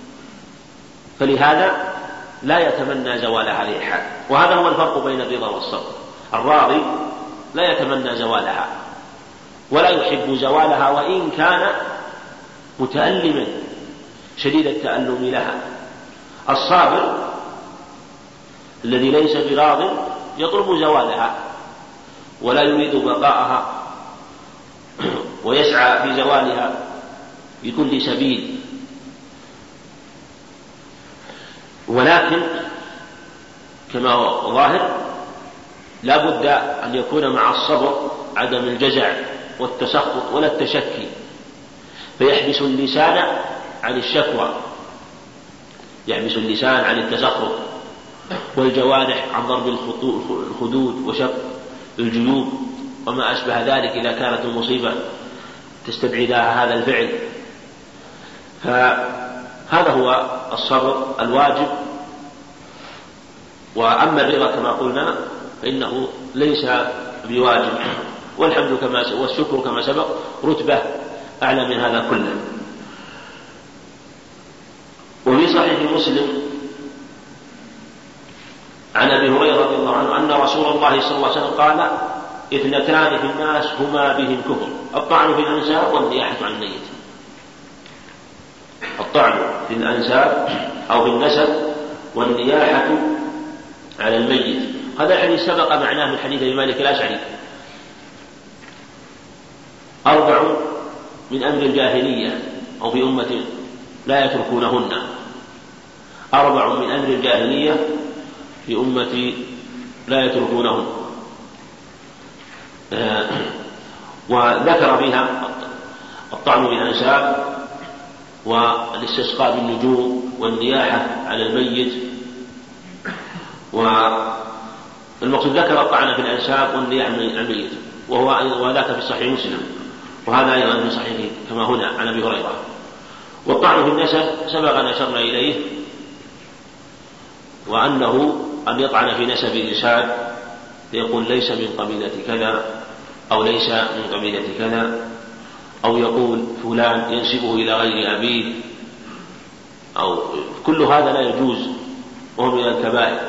فلهذا لا يتمنى زوال هذه الحال. وهذا هو الفرق بين الرضا والصبر. الراضي لا يتمنى زوالها ولا يحب زوالها وإن كان متألما شديد التألم لها. الصابر الذي ليس براض يطلب زوالها ولا يريد بقاءها ويسعى في زوالها بكل سبيل، ولكن كما هو ظاهر لا بد أن يكون مع الصبر عدم الجزع والتسخط ولا التشكي، فيحبس اللسان عن الشكوى، يحبس اللسان عن التسخط، والجوارح عن ضرب الخدود وشق الجيوب وما أشبه ذلك إذا كانت المصيبة تستبعد هذا الفعل. فهذا هو الصبر الواجب. وأما الرضا كما قلنا فإنه ليس بواجب، والحمد كما والشكر كما سبق رتبة أعلى من هذا كله. مسلم عن أبي هريرة رضي الله عنه أن رسول الله صلى الله عليه وسلم قال: اثنتان في الناس هما بهم كفر، الطعن في الأنساب والنياحة عن الميت. الطعن في الأنساب أو في النسب والنياحة على الميت. هذا الحديث سبق معناه من حديث أبي مالك الأشعري: أربع من أمر الجاهلية أو في أمة لا يتركونهن. أربع من أمر الجاهلية في أمة لا يتركونهن. آه وذكر فيها الطعن بالأنساب والاستسقاء بالنجوم والنياحة على الميت. والمقصود ذكر الطعن في الأنساب والنياحة على الميت، وهو وذاك في صحيح مسلم، وهذا أيضا في صحيح كما هنا عن أبي هريرة. والطعن في النسب سبق أن أشرنا إليه، وأنه أن يطعن في نسب الإنسان يقول ليس من قبيلة كذا أو ليس من قبيلة كذا، أو يقول فلان ينسبه إلى غير أبيه، أو كل هذا لا يجوز وهو من الكبائر.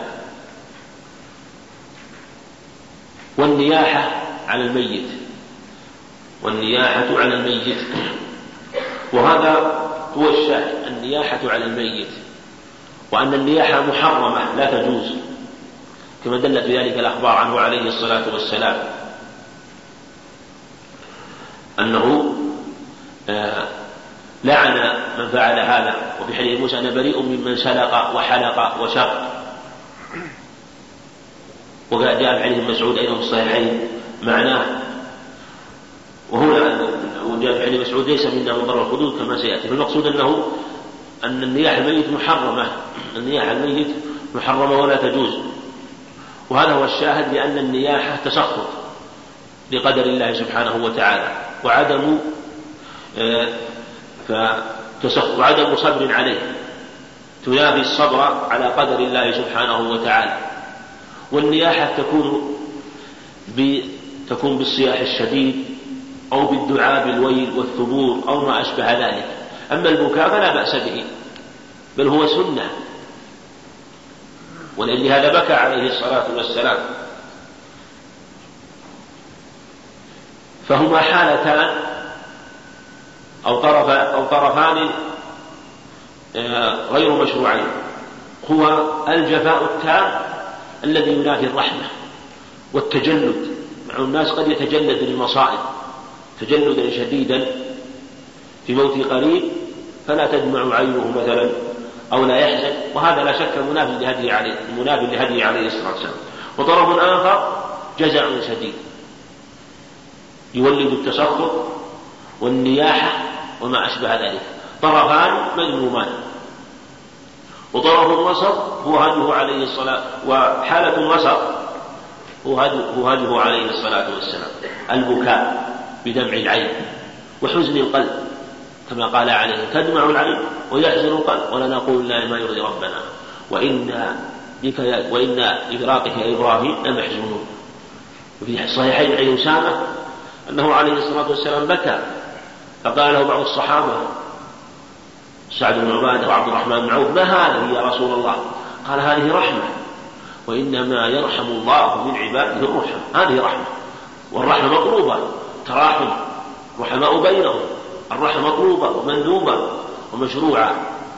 والنياحة على الميت، والنياحة على الميت، وهذا هو الشاهد: النياحة على الميت، وأن النياحة محرمة لا تجوز، كما دلت بذلك الأخبار عنه عليه الصلاة والسلام أنه لعن من فعل هذا. وفي حديث موسى: أنا بريء ممن سلق وحلق وشق. وجاء في حديث مسعود أيضا في الصحيحين معناه، وهنا وجاء في حديث مسعود: ليس منا من ضرب الخدود كما سيأتي. فالمقصود أنه أن النياحة الميت محرمة، النياحة الميت محرمة ولا تجوز. وهذا هو الشاهد، لأن النياحة تسخط لقدر الله سبحانه وتعالى، وعدم فتسخط وعدم صبر عليه، تنافي الصبر على قدر الله سبحانه وتعالى. والنياحة تكون تكون بالصياح الشديد أو بالدعاء بالويل والثبور أو ما أشبه ذلك. أما البكاء فلا بأس به، بل هو سنة، ولهذا بكى عليه الصلاة والسلام. فهما حالتان أو طرف أو طرفان غير مشروعين: هو الجفاء التام الذي ينافي الرحمة والتجلد. مع الناس قد يتجلد للمصائب تجلدا شديدا في موت قريب فلا تدمع عينه مثلا أو لا يحزن، وهذا لا شك مناف لهديه عليه مناف لهديه عليه الصلاة والسلام. وطرف آخر جزع شديد يولد التسخط والنياحة وما أشبه ذلك، طرفان مذمومان. وطرف الوسط هو هديه عليه الصلاة، وحالة الوسط هو هديه عليه الصلاة والسلام: البكاء بدمع العين وحزن القلب، كما قال عليه: تدمع العين ويحزن القلب ولا نقول لا ما يرضي ربنا وإنا بك وإنا بفراقك يا إبراهيم لمحزونون. وفي الصحيحين عن أسامة أنه عليه الصلاة والسلام بكى، فقال له بعض الصحابة سعد بن عبادة وعبد الرحمن بن عوف: ما هذه يا رسول الله؟ قال: هذه رحمة، وإنما يرحم الله من عباده الرحمة. هذه رحمة، والرحمة مطلوبة، تراحم رحماء بينهم، الرحمة مطلوبة ومندوبة ومشروعة.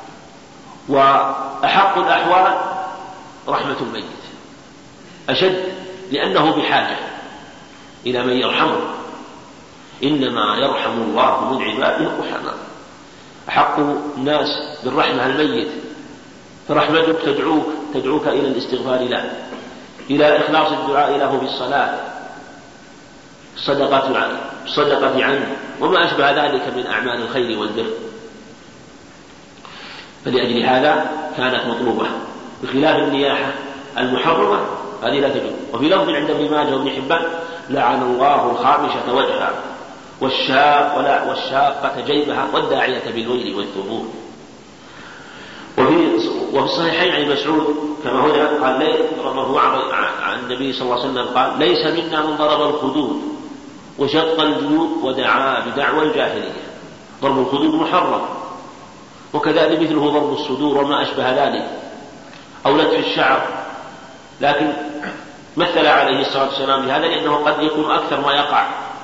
وأحق الأحوال رحمة الميت أشد، لأنه بحاجة إلى من يرحمه، إنما يرحم الله من عباده الرحماء. أحق الناس بالرحمة الميت، فرحمتك تدعوك تدعوك إلى الاستغفار له، إلى إخلاص الدعاء له بالصلاة، الصدقة الصدقة عنه وما أشبه ذلك من أعمال الخير والبر. فلأجل هذا كانت مطلوبة، بخلاف النياحة المحرمة هذه لا تجوز. وفي لفظ عند ابن ماجه وابن حبان: لعن الله الخامشة وجهها والشاق ولا والشاقة جيبها والداعية بالويل والثبور. وفي وفي الصحيحين عن مسعود كما هنا قال لي مرفوعا عن النبي صلى الله عليه وسلم قال: ليس منا من ضرب الخدود وشق الجيوب ودعا بدعوى الجاهلية. ضرب الخدود محرم، وكذلك مثله ضرب الصدور وما أشبه ذلك، أو لتف الشعر، لكن مثل عليه الصلاة والسلام بهذا لأنه قد يكون أكثر ما يقع،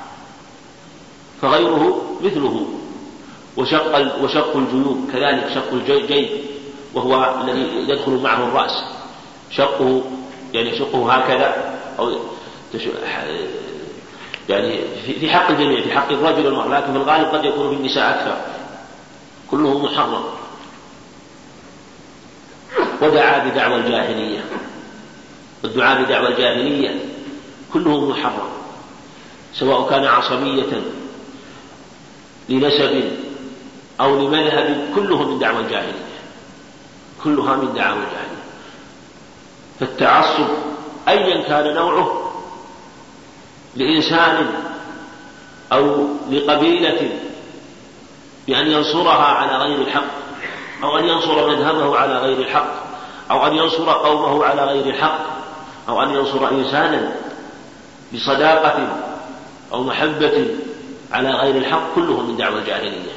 فغيره مثله. وشق وشق الجيوب كذلك، شق الجيب وهو الذي يدخل معه الرأس، شقه يعني شقه هكذا، أو يعني في حق الجميع، في حق الرجل والمرأة، لكن في الغالب قد يكون في النساء أكثر، كله محرم. ودعا بدعوى الجاهلية، والدعاء بدعوى الجاهلية كله محرم، سواء كان عصبية لنسب أو لمذهب، كله من دعوى الجاهلية، كلها من دعوى الجاهلية. فالتعصب أيا كان نوعه لإنسان أو لقبيلة بأن ينصرها على غير الحق، أو أن ينصر مذهبه على غير الحق، أو أن ينصر قومه على غير الحق، أو أن ينصر إنسانا بصداقة أو محبة على غير الحق، كله من دعوى الجاهلية.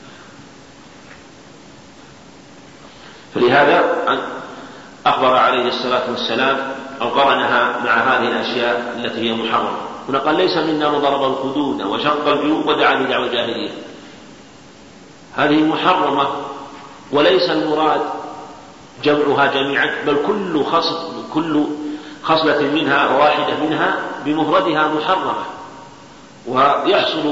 فلهذا أخبر عليه الصلاة والسلام أو قرنها مع هذه الأشياء التي هي محرمة. هنا قال ليس منا من ضرب الخدود وشق الجيوب ودعا بدعوى الجاهلية، هذه محرمة، وليس المراد جمعها جميعا، بل كل خصل كل خصلة منها واحدة منها بمفردها محرمة، ويحصل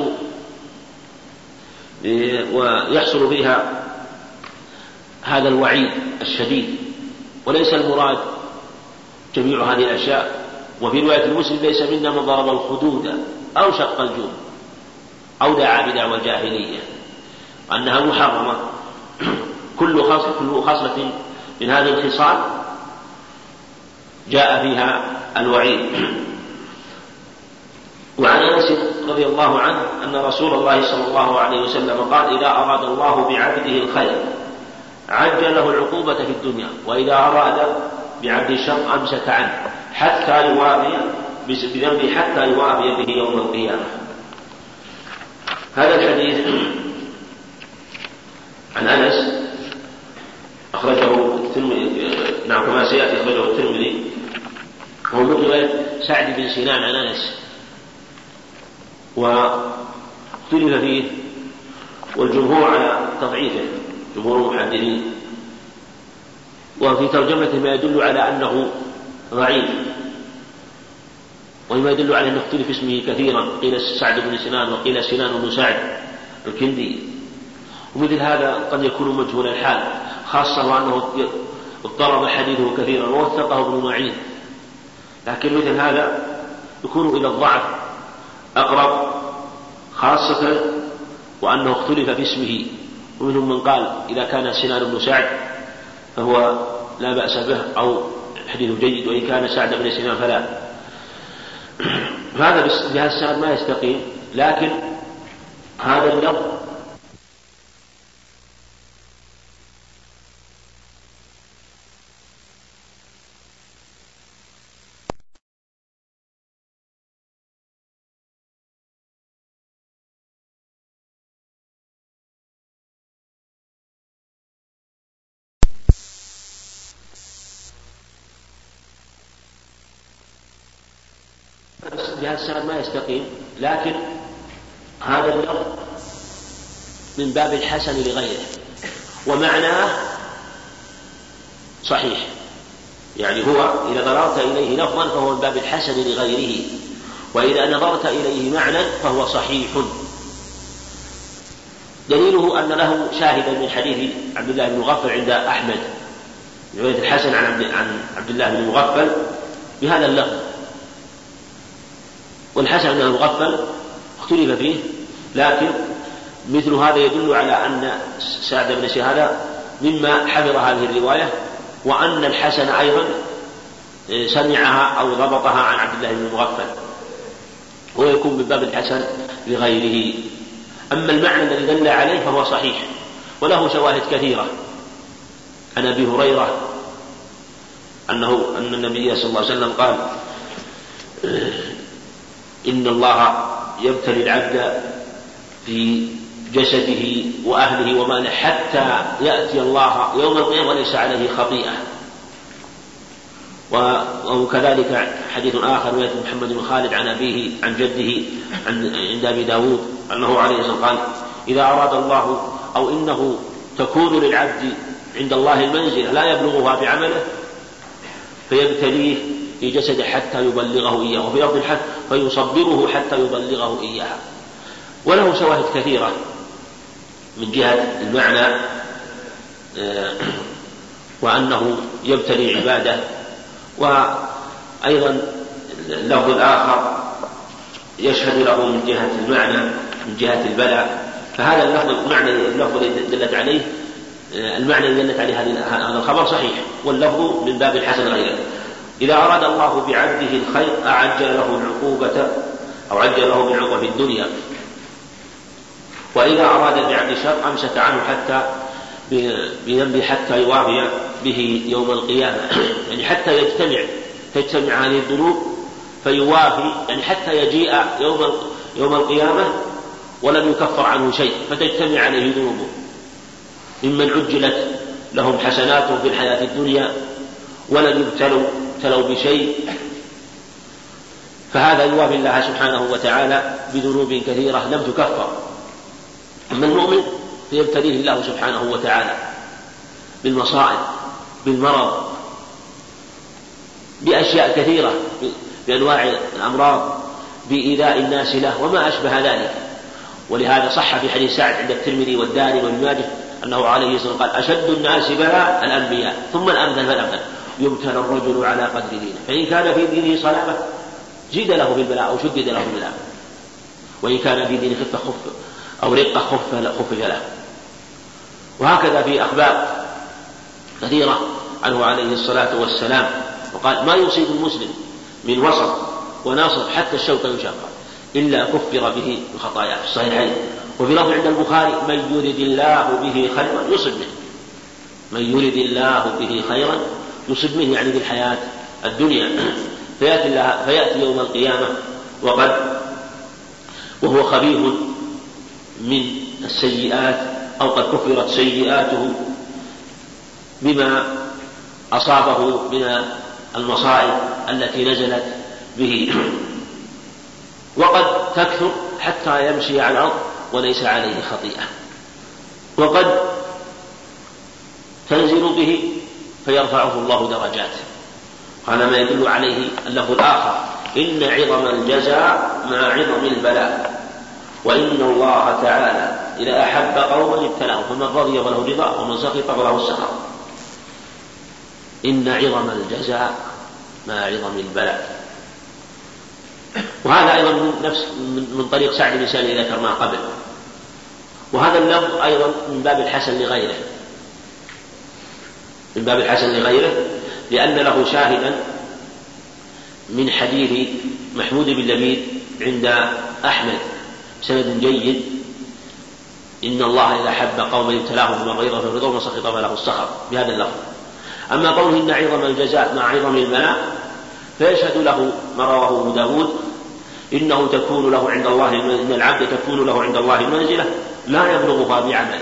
ويحصل بها هذا الوعيد الشديد، وليس المراد جميع هذه الأشياء. وفي رواية المسلم ليس منا من ضرب الخدود أو شق الجيوب أو دعا بدعوى الجاهلية، أنها محرمة. كل خصلة من هذه الخصال جاء فيها الوعيد. وعن أنس رضي الله عنه أن رسول الله صلى الله عليه وسلم قال: إذا أراد الله بعبده الخير عجل له العقوبة في الدنيا، وإذا أراد بعبد الشر أمسك عنه حتى يوافي بذنبه حتى يوافي به يوم القيامة. هذا الحديث عن أنس أخرجه الترمذي، نعم كما سيأتي أخرجه الترمذي، وهو من رواية سعد بن سنان عن أنس، واختلف فيه والجمهور على تضعيفه، جمهور المحدثين، وفي ترجمته ما يدل على أنه ضعيف، وما يدل على أنه اختلف اسمه كثيرا، قيل سعد بن سنان وقيل سنان بن سعد الكندي، ومثل هذا قد يكون مجهول الحال، خاصة وأنه اضطرب حديثه كثيرا ووثقه ابن معين، لكن مثل هذا يكون إلى الضعف أقرب، خاصة وأنه اختلف في اسمه، ومنهم من قال إذا كان سنان بن سعد فهو لا بأس به أو حديث جيد، وإن كان سعد بن سنان فلا. هذا بهذا السند ما يستقيم، لكن هذا اللفظ بهذا السند ما يستقيم، لكن هذا اللفظ من باب الحسن لغيره، ومعناه صحيح، يعني هو إذا نظرت إليه لفظا فهو من باب الحسن لغيره، وإذا نظرت إليه معنى فهو صحيح. دليله أن له شاهدا من حديث عبد الله بن مغفل عند أحمد، رواية الحسن عن عبد الله بن مغفل بهذا اللفظ، والحسن بن المغفل اختلف فيه، لكن مثل هذا يدل على أن سعد بن شهادة مما حفظ هذه الرواية، وأن الحسن أيضا سمعها أو ضبطها عن عبد الله بن المغفل، ويكون من باب الحسن لغيره. أما المعنى الذي دل عليه فهو صحيح، وله شواهد كثيرة. عن أبي هريرة أنه أن النبي صلى الله عليه وسلم قال: إن الله يبتلي العبد في جسده وأهله وماله حتى يأتي الله يوم القيامة وليس عليه خطيئة. وكذلك حديث آخر رواية محمد بن خالد عن أبيه عن جده عند أبي داود أنه عليه الصلاة والسلام قال: إذا أراد الله أو إنه تكون للعبد عند الله المنزلة لا يبلغها بعمله فيبتليه في جسده حتى يبلغه إياه، وفي لفظ الحث فيصبره حتى يبلغه إياها. وله شواهد كثيرة من جهة المعنى، وأنه يبتلي عباده. وأيضا اللفظ الآخر يشهد له من جهة المعنى من جهة البلاء. فهذا اللفظ المعنى اللفظ الذي دلت عليه المعنى الذي دلت عليه هذا الخبر صحيح، واللفظ من باب الحسن غيره. إذا أراد الله بعبده الخير أعجل له العقوبة أو عجل له بالعقوبة في الدنيا، وإذا أراد بعبد الشر أمسك عنه حتى بذنبه حتى يوافي به يوم القيامة، يعني حتى يجتمع تجتمع هذه الذنوب فيوافي، يعني حتى يجيء يوم يوم القيامة ولم يكفر عنه شيء فتجتمع عليه ذنوبه، ممن عجلت لهم حسناتهم في الحياة الدنيا ولم يبتلوا ابتلوا بشيء، فهذا يوافي الله سبحانه وتعالى بذنوب كثيرة لم تكفر. أما المؤمن فيبتليه الله سبحانه وتعالى بالمصائب، بالمرض، بأشياء كثيرة، بأنواع الأمراض، بإيذاء الناس له وما أشبه ذلك. ولهذا صح في حديث سعد عند الترمذي والدارمي وابن ماجه أنه عليه الصلاة والسلام قال: أشد الناس بلاء الأنبياء ثم الأمثل فالأمثل، يبتلى الرجل على قدر دينه، فإن كان في دينه صلابة زيد له في البلاء أو شدد له في البلاء، وإن كان في دينه خفة خف أو رقة خفف له. وهكذا في أخبار كثيرة عنه عليه الصلاة والسلام، وقال: ما يصيب المسلم من وسط وناصب حتى الشوكة يشاق إلا كفر به الخطايا في الصحيحين. وفي لفظ عند البخاري: من يرد الله به خيرا يصب منه، من يرد الله به خيرا يصب منه، يعني في الحياة الدنيا. فيأتي, فيأتي يوم القيامة وقد وهو خبيث من السيئات أو قد كفرت سيئاته بما أصابه من المصائب التي نزلت به، وقد تكثر حتى يمشي على الأرض وليس عليه خطيئة، وقد تنزل به فيرفعه الله درجات. هذا ما يدل عليه اللفظ الآخر: إن عظم الجزاء مع عظم البلاء، وإن الله تعالى إذا أحب قوما ابتلاهم فمن رضي فله رضا ومن سخط فله السخط. إن عظم الجزاء مع عظم البلاء. وهذا أيضا من نفس من طريق سعد بن سالم ذكر ما قبل. وهذا اللفظ أيضا من باب الحسن لغيره من باب الحسن لغيره لأن له شاهدا من حديث محمود بن لبيد عند أحمد سند جيد: إن الله إذا حب قوما ابتلاهم فمن رضي فله الرضا ومن سخط فله السخط، بهذا اللفظ. أما قوله إن عظم الجزاء مع عظم البلاء فيشهد له ما رواه أبو داود: إنه تكون له عند الله إن العبد تكون له عند الله منزلة لا يبلغها بعمله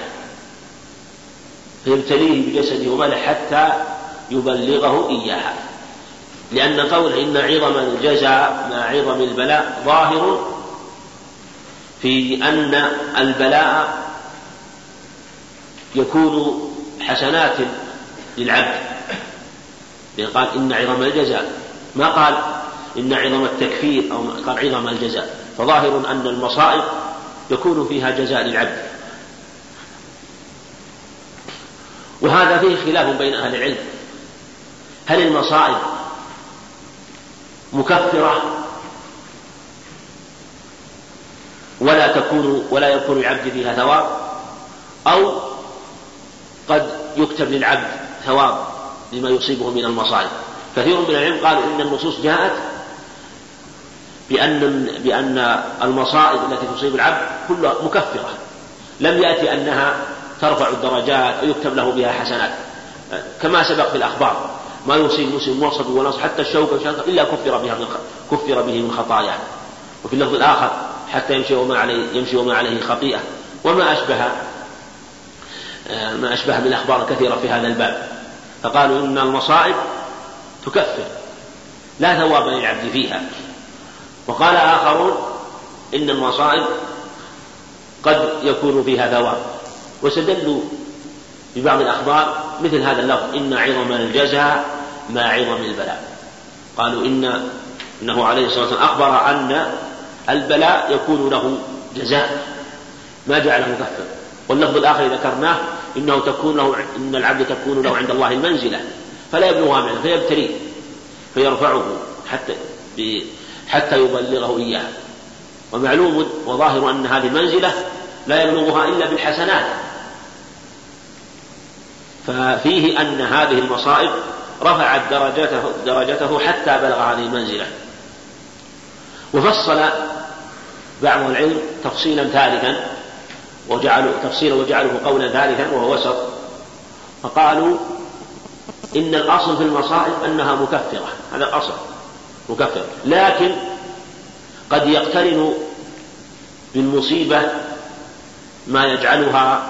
فيبتليه بجسده وماله حتى يبلغه إياها. لأن قوله إن عظم الجزاء مع عظم البلاء ظاهر في أن البلاء يكون حسنات للعبد، لأن قال إن عظم الجزاء، ما قال إن عظم التكفير أو قال عظم الجزاء، فظاهر أن المصائب يكون فيها جزاء للعبد. وهذا فيه خلاف بين أهل العلم: هل المصائب مكفرة ولا تكون ولا يكون العبد فيها ثواب، أو قد يكتب للعبد ثواب لما يصيبه من المصائب؟ كثير من العلم قالوا إن النصوص جاءت بأن بأن المصائب التي تصيب العبد كلها مكفرة، لم يأتي أنها ترفع الدرجات أو يكتب له بها حسنات، كما سبق في الأخبار: ما يصيب مسلم وصب ونصب حتى الشوكة إلا كفر بها من كفر به من خطاياه. وفي اللفظ الآخر: حتى يمشي وما عليه يمشي وما عليه خطيئة وما أشبه ما أشبه من الأخبار الكثيرة في هذا الباب. فقالوا إن المصائب تكفر لا ثواب للعبد فيها. وقال آخرون إن المصائب قد يكون فيها ثواب، واستدلوا ببعض الأخبار مثل هذا اللفظ إن عظم الجزاء ما عظم البلاء. قالوا إن إنه عليه الصلاة والسلام أخبر أن البلاء يكون له جزاء ما جعله مكفر. واللفظ الآخر ذكرناه إنه تكون له إن العبد تكون له عند الله المنزلة فلا يبلغها منه فيبتليه فيرفعه حتى حتى يبلغه إياه. ومعلوم وظاهر أن هذه المنزلة لا يبلغها إلا بالحسنات، ففيه أن هذه المصائب رفعت درجته, درجته حتى بلغ هذه المنزلة. وفصل بعض العلم تفصيلا ثالثا وجعلوا تفصيلا وجعله قولا ثالثا وهو وسط، فقالوا إن الأصل في المصائب أنها مكفرة، هذا الأصل مكفرة، لكن قد يقترن بالمصيبة ما يجعلها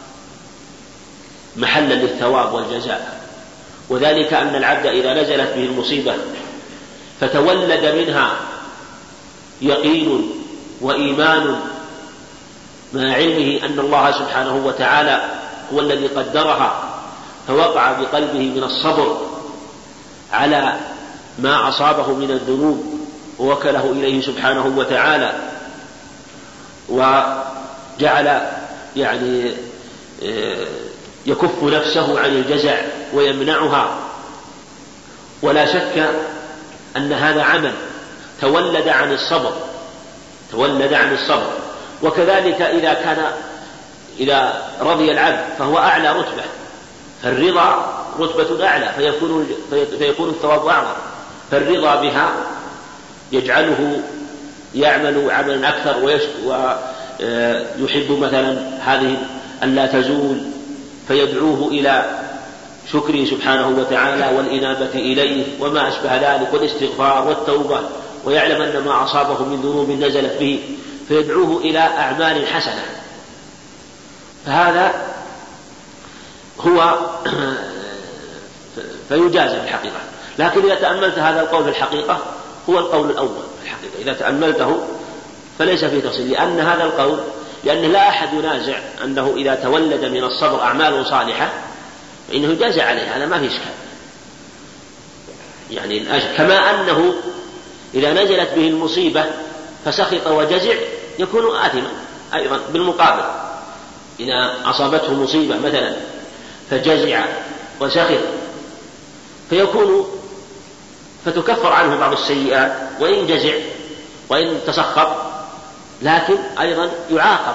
محلا للثواب والجزاء. وذلك أن العبد إذا نزلت به المصيبة فتولد منها يقين وإيمان مع علمه أن الله سبحانه وتعالى هو الذي قدرها، فوقع بقلبه من الصبر على ما أصابه من الذنوب ووكله إليه سبحانه وتعالى، وجعل يعني يكف نفسه عن الجزع ويمنعها. ولا شك أن هذا عمل تولد عن الصبر تولد عن الصبر وكذلك إذا كان إذا رضي العبد فهو أعلى رتبة، فالرضا رتبة أعلى فيكون, فيكون الثواب أعظم، فالرضا بها يجعله يعمل عملا أكثر ويحب مثلا هذه أن لا تزول فيدعوه إلى شكره سبحانه وتعالى والإنابة إليه وما أشبه ذلك والاستغفار والتوبة، ويعلم أن ما أصابه من ذنوب نزلت به فيدعوه إلى أعمال حسنة. فهذا هو فيجازى في الحقيقة. لكن إذا تأملت هذا القول في الحقيقة هو القول الأول في الحقيقة، إذا تأملته فليس فيه تفصيل، لأن هذا القول لأن لا أحد ينازع أنه إذا تولد من الصبر أعمال صالحة فإنه يجازى عليه، هذا ما فيه إشكال. يعني كما أنه إذا نزلت به المصيبة فسخط وجزع يكون آثما أيضا بالمقابل. إذا أصابته مصيبة مثلا فجزع وسخط فيكون فتكفر عنه بعض السيئات وإن جزع وإن تسخط، لكن أيضا يعاقب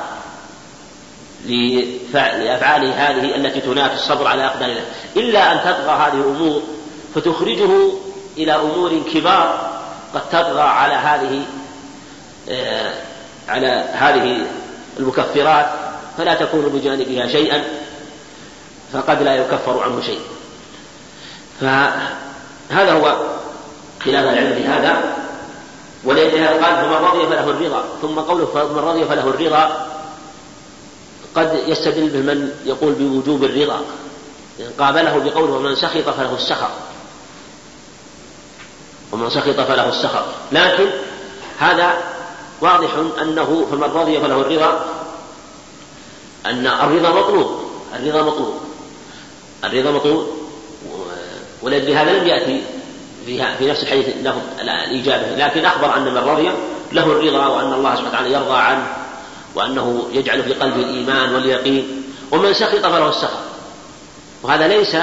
لأفعاله هذه التي تنافي الصبر على أقدار الله، إلا أن تطغى هذه الأمور فتخرجه إلى أمور كبار قد تطغى على هذه آه على هذه المكفرات فلا تكون بجانبها شيئا فقد لا يكفر عنه شيء. فهذا هو خلاف العلم في هذا. ولذلك قال فمن رضي فله الرضا، ثم قوله فمن رضي فله الرضا قد يستدل به من يقول بوجوب الرضا، قابله بقوله ومن سخط فله السخط ومن سخط فله السخط، لكن هذا واضح أنه فمن رضي فله الرضا أن الرضا مطلوب الرضا مطلوب الرضا مطلوب ولذلك هذا لم يأتي في نفس الحديث له الإجابة، لكن أخبر أن من رضي له الرضا وأن الله سبحانه وتعالى يرضى عنه وأنه يجعل في قلبه الإيمان واليقين. ومن سخط فله السخط، وهذا ليس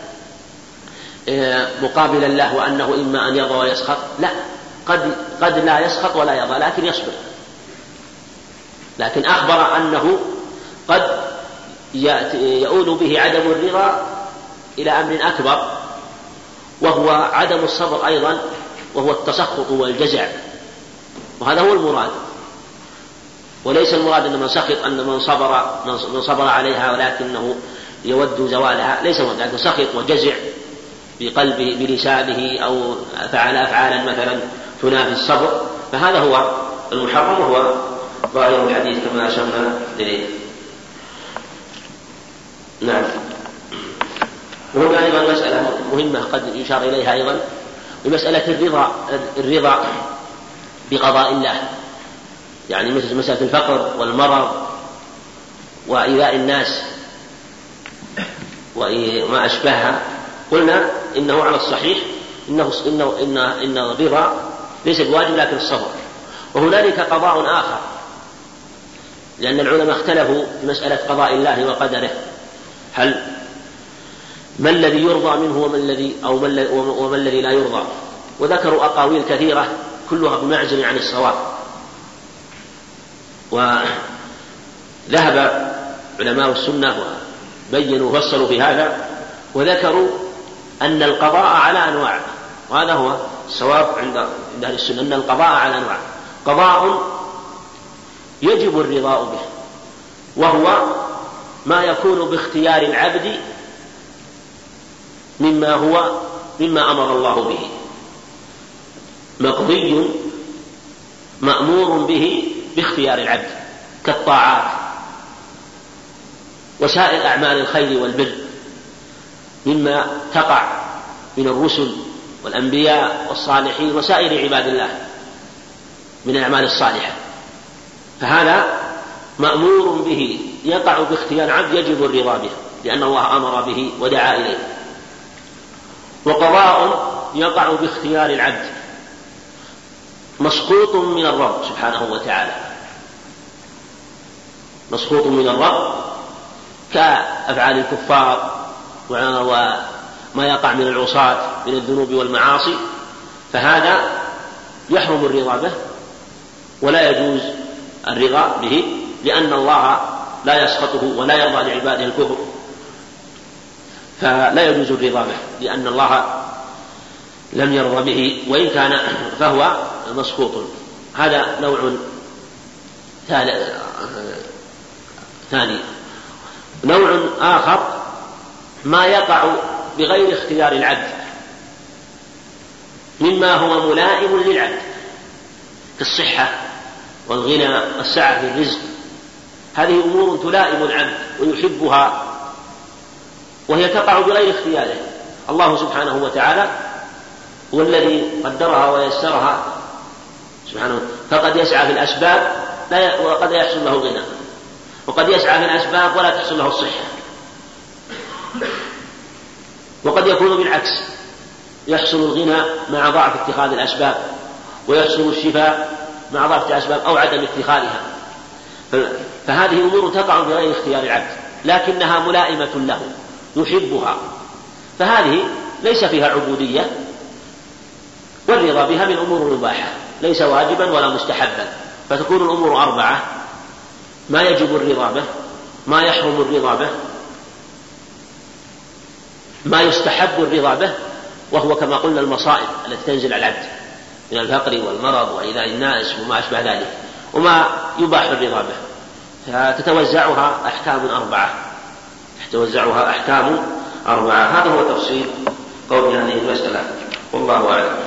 مقابلا له وأنه إما أن يرضى ويسخط، لا، قد, قد لا يسخط ولا يرضى لكن يصبر، لكن أخبر أنه قد يؤول به عدم الرضا إلى أمر أكبر وهو عدم الصبر أيضا، وهو التسخط والجزع، وهذا هو المراد. وليس المراد أن من سخط أن من صبر من صبر عليها ولكنه يود زوالها، ليس المراد، لكن سخط وجزع بقلبه بلسانه أو فعل أفعالا مثلا تنافي الصبر، فهذا هو المحرم وهو ظاهر الحديث كما أشرنا إليه. نعم. وهنا أيضا مسألة مهمة قد يشار إليها أيضا، ومسألة الرضا الرضا بقضاء الله، يعني مثل مسألة الفقر والمرض وإيذاء الناس وما أشبهها. قلنا إنه على الصحيح إنه إنه إن إن الرضا ليس بواجب لكن الصبر. وهنالك قضاء آخر، لأن العلماء اختلفوا في مسألة قضاء الله وقدره، هل ما الذي يرضى منه وما الذي أو وما الذي لا يرضى، وذكروا أقاويل كثيرة كلها بمعزل عن الصواب. وذهب علماء السنة وبينوا وفصلوا في هذا وذكروا أن القضاء على أنواع، وهذا هو الصواب عند أهل السنة، أن القضاء على أنواع: قضاء يجب الرضا به، وهو ما يكون باختيار العبد مما هو مما أمر الله به، مقضي مأمور به باختيار العبد كالطاعات وسائر أعمال الخير والبر مما تقع من الرسل والأنبياء والصالحين وسائر عباد الله من الأعمال الصالحة، فهذا مأمور به يقع باختيار عبد يجب الرضا به لأن الله أمر به ودعا إليه. وقضاء يقع باختيار العبد مسقوط من الرب سبحانه وتعالى، مسقوط من الرب كأفعال الكفار وما يقع من العصاة من الذنوب والمعاصي، فهذا يحرم الرضا به ولا يجوز الرضا به، لأن الله لا يسخطه ولا يرضى لعباده الكفر، فلا يجوز الرضا به لأن الله لم يرضى به وإن كان فهو مسقوط. هذا نوع ثاني. نوع آخر ما يقع بغير اختيار العبد مما هو ملائم للعبد كالصحة والغنى والسعة في الرزق، هذه أمور تلائم العبد ويحبها وهي تقع بغير اختياره. الله سبحانه وتعالى هو الذي قدرها ويسرها سبحانه، فقد يسعى في الأسباب وقد يحصل له الغنى، وقد يسعى في الأسباب ولا تحصل له الصحة، وقد يكون بالعكس، يحصل الغنى مع ضعف اتخاذ الأسباب، ويحصل الشفاء مع ضعف الأسباب أو عدم اتخاذها. فهذه أمور تقع بغير اختيار العبد لكنها ملائمة له يحبها، فهذه ليس فيها عبودية، والرضا بها من أمور مباحة ليس واجبا ولا مستحبا. فتكون الأمور أربعة: ما يجب الرضا به، ما يحرم الرضا به، ما يستحب الرضا به، وهو كما قلنا المصائب التي تنزل على العبد من الفقر والمرض وإيذاء الناس وما أشبه ذلك، وما يباح الرضا به. فتتوزعها أحكام أربعة تتوزعها أحكام أربعة هذا هو تفصيل قول هذه المسألة، والله أعلم.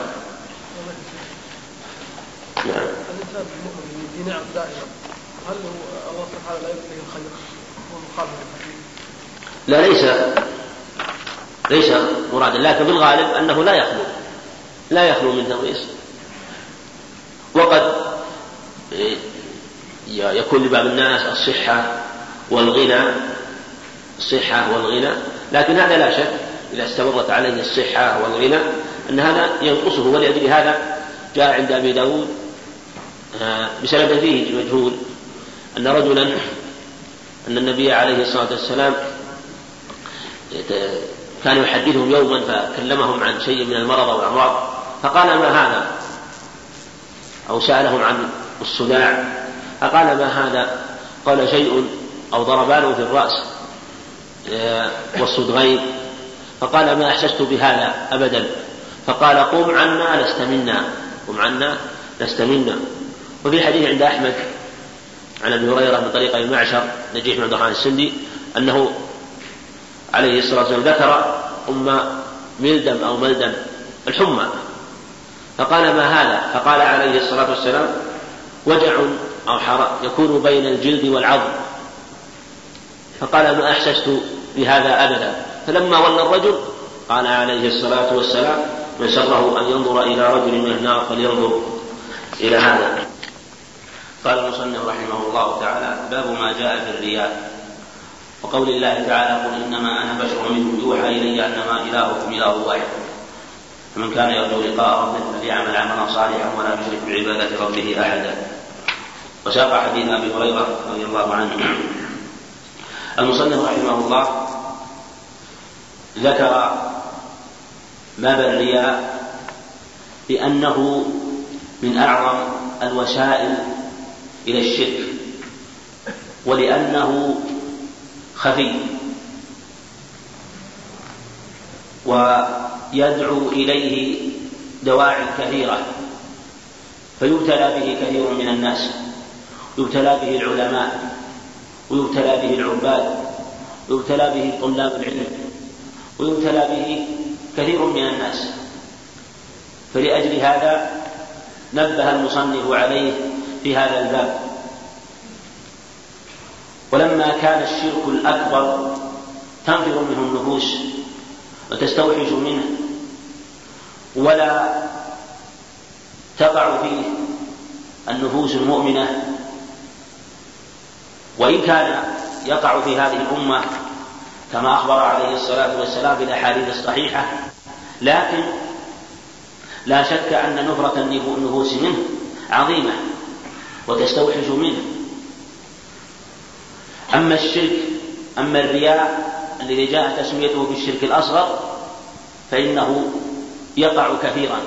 نعم. الإنسان المؤمن ينعم دائما، هل الله سبحانه لا يبقيه الخير ومقابل الحكيم؟ لا، ليس ليس مرادا، لكن بالغالب أنه لا يخلو لا يخلو من توريث، وقد يكون لبعض الناس الصحة والغنى الصحة والغنى لكن هذا لا شك إذا استمرت عليه الصحة والغنى أن هذا ينقصه. ولأجل هذا جاء عند أبي داود بسند فيه مجهول أن رجلا أن النبي عليه الصلاة والسلام كان يحدثهم يوما فكلمهم عن شيء من المرض والأمراض، فقال: ما هذا؟ أو سألهم عن الصداع فقال: ما هذا؟ قال: شيء أو ضربانه في الرأس والصدغين. فقال: ما أحسست بهذا أبدا. فقال: قم عنا لست منا، قم عنا لست منا. وفي حديث عند أحمد عن أبي هريرة من طريق المعشر نجيح بن عبد الرحمن السندي أنه عليه الصلاة والسلام ذكر أم ملدم أو ملدم الحمى، فقال: ما هذا؟ فقال عليه الصلاة والسلام: وجع أو حرق يكون بين الجلد والعظم. فقال: ما أحسست بهذا أبدا. فلما ولى الرجل قال عليه الصلاة والسلام: من سره أن ينظر إلى رجل من النار فلينظر إلى هذا. قال المصنف رحمه الله تعالى: باب ما جاء في الرياء. وقول الله تعالى: قل إنما أنا بشر منكم يوحى إلي أنما إلهكم إله واحد فمن كان يرجو لقاء ربه فليعمل عملا صالحا ولا يشرك بعبادة ربه أحدا. وساق حديث أبي هريرة رضي الله عنه. المصنف رحمه الله ذكر باب الرياء بأنه من أعظم الوسائل إلى الشرك، ولأنه خفي ويدعو إليه دواعي كثيرة، فيبتلى به كثير من الناس، يبتلى به العلماء، ويبتلى به العباد، ويبتلى به طلاب العلم، ويبتلى به كثير من الناس. فلأجل هذا نبه المصنف عليه في هذا الباب. ولما كان الشرك الأكبر تنفر منه النفوس وتستوحش منه ولا تقع فيه النفوس المؤمنة، وإن كان يقع في هذه الأمة كما أخبر عليه الصلاة والسلام في الأحاديث الصحيحة، لكن لا شك أن نفرة النفوس منه عظيمة وتستوحش منه. أما الشرك أما الرياء الذي جاء تسميته بالشرك الأصغر فإنه يقع كثيرا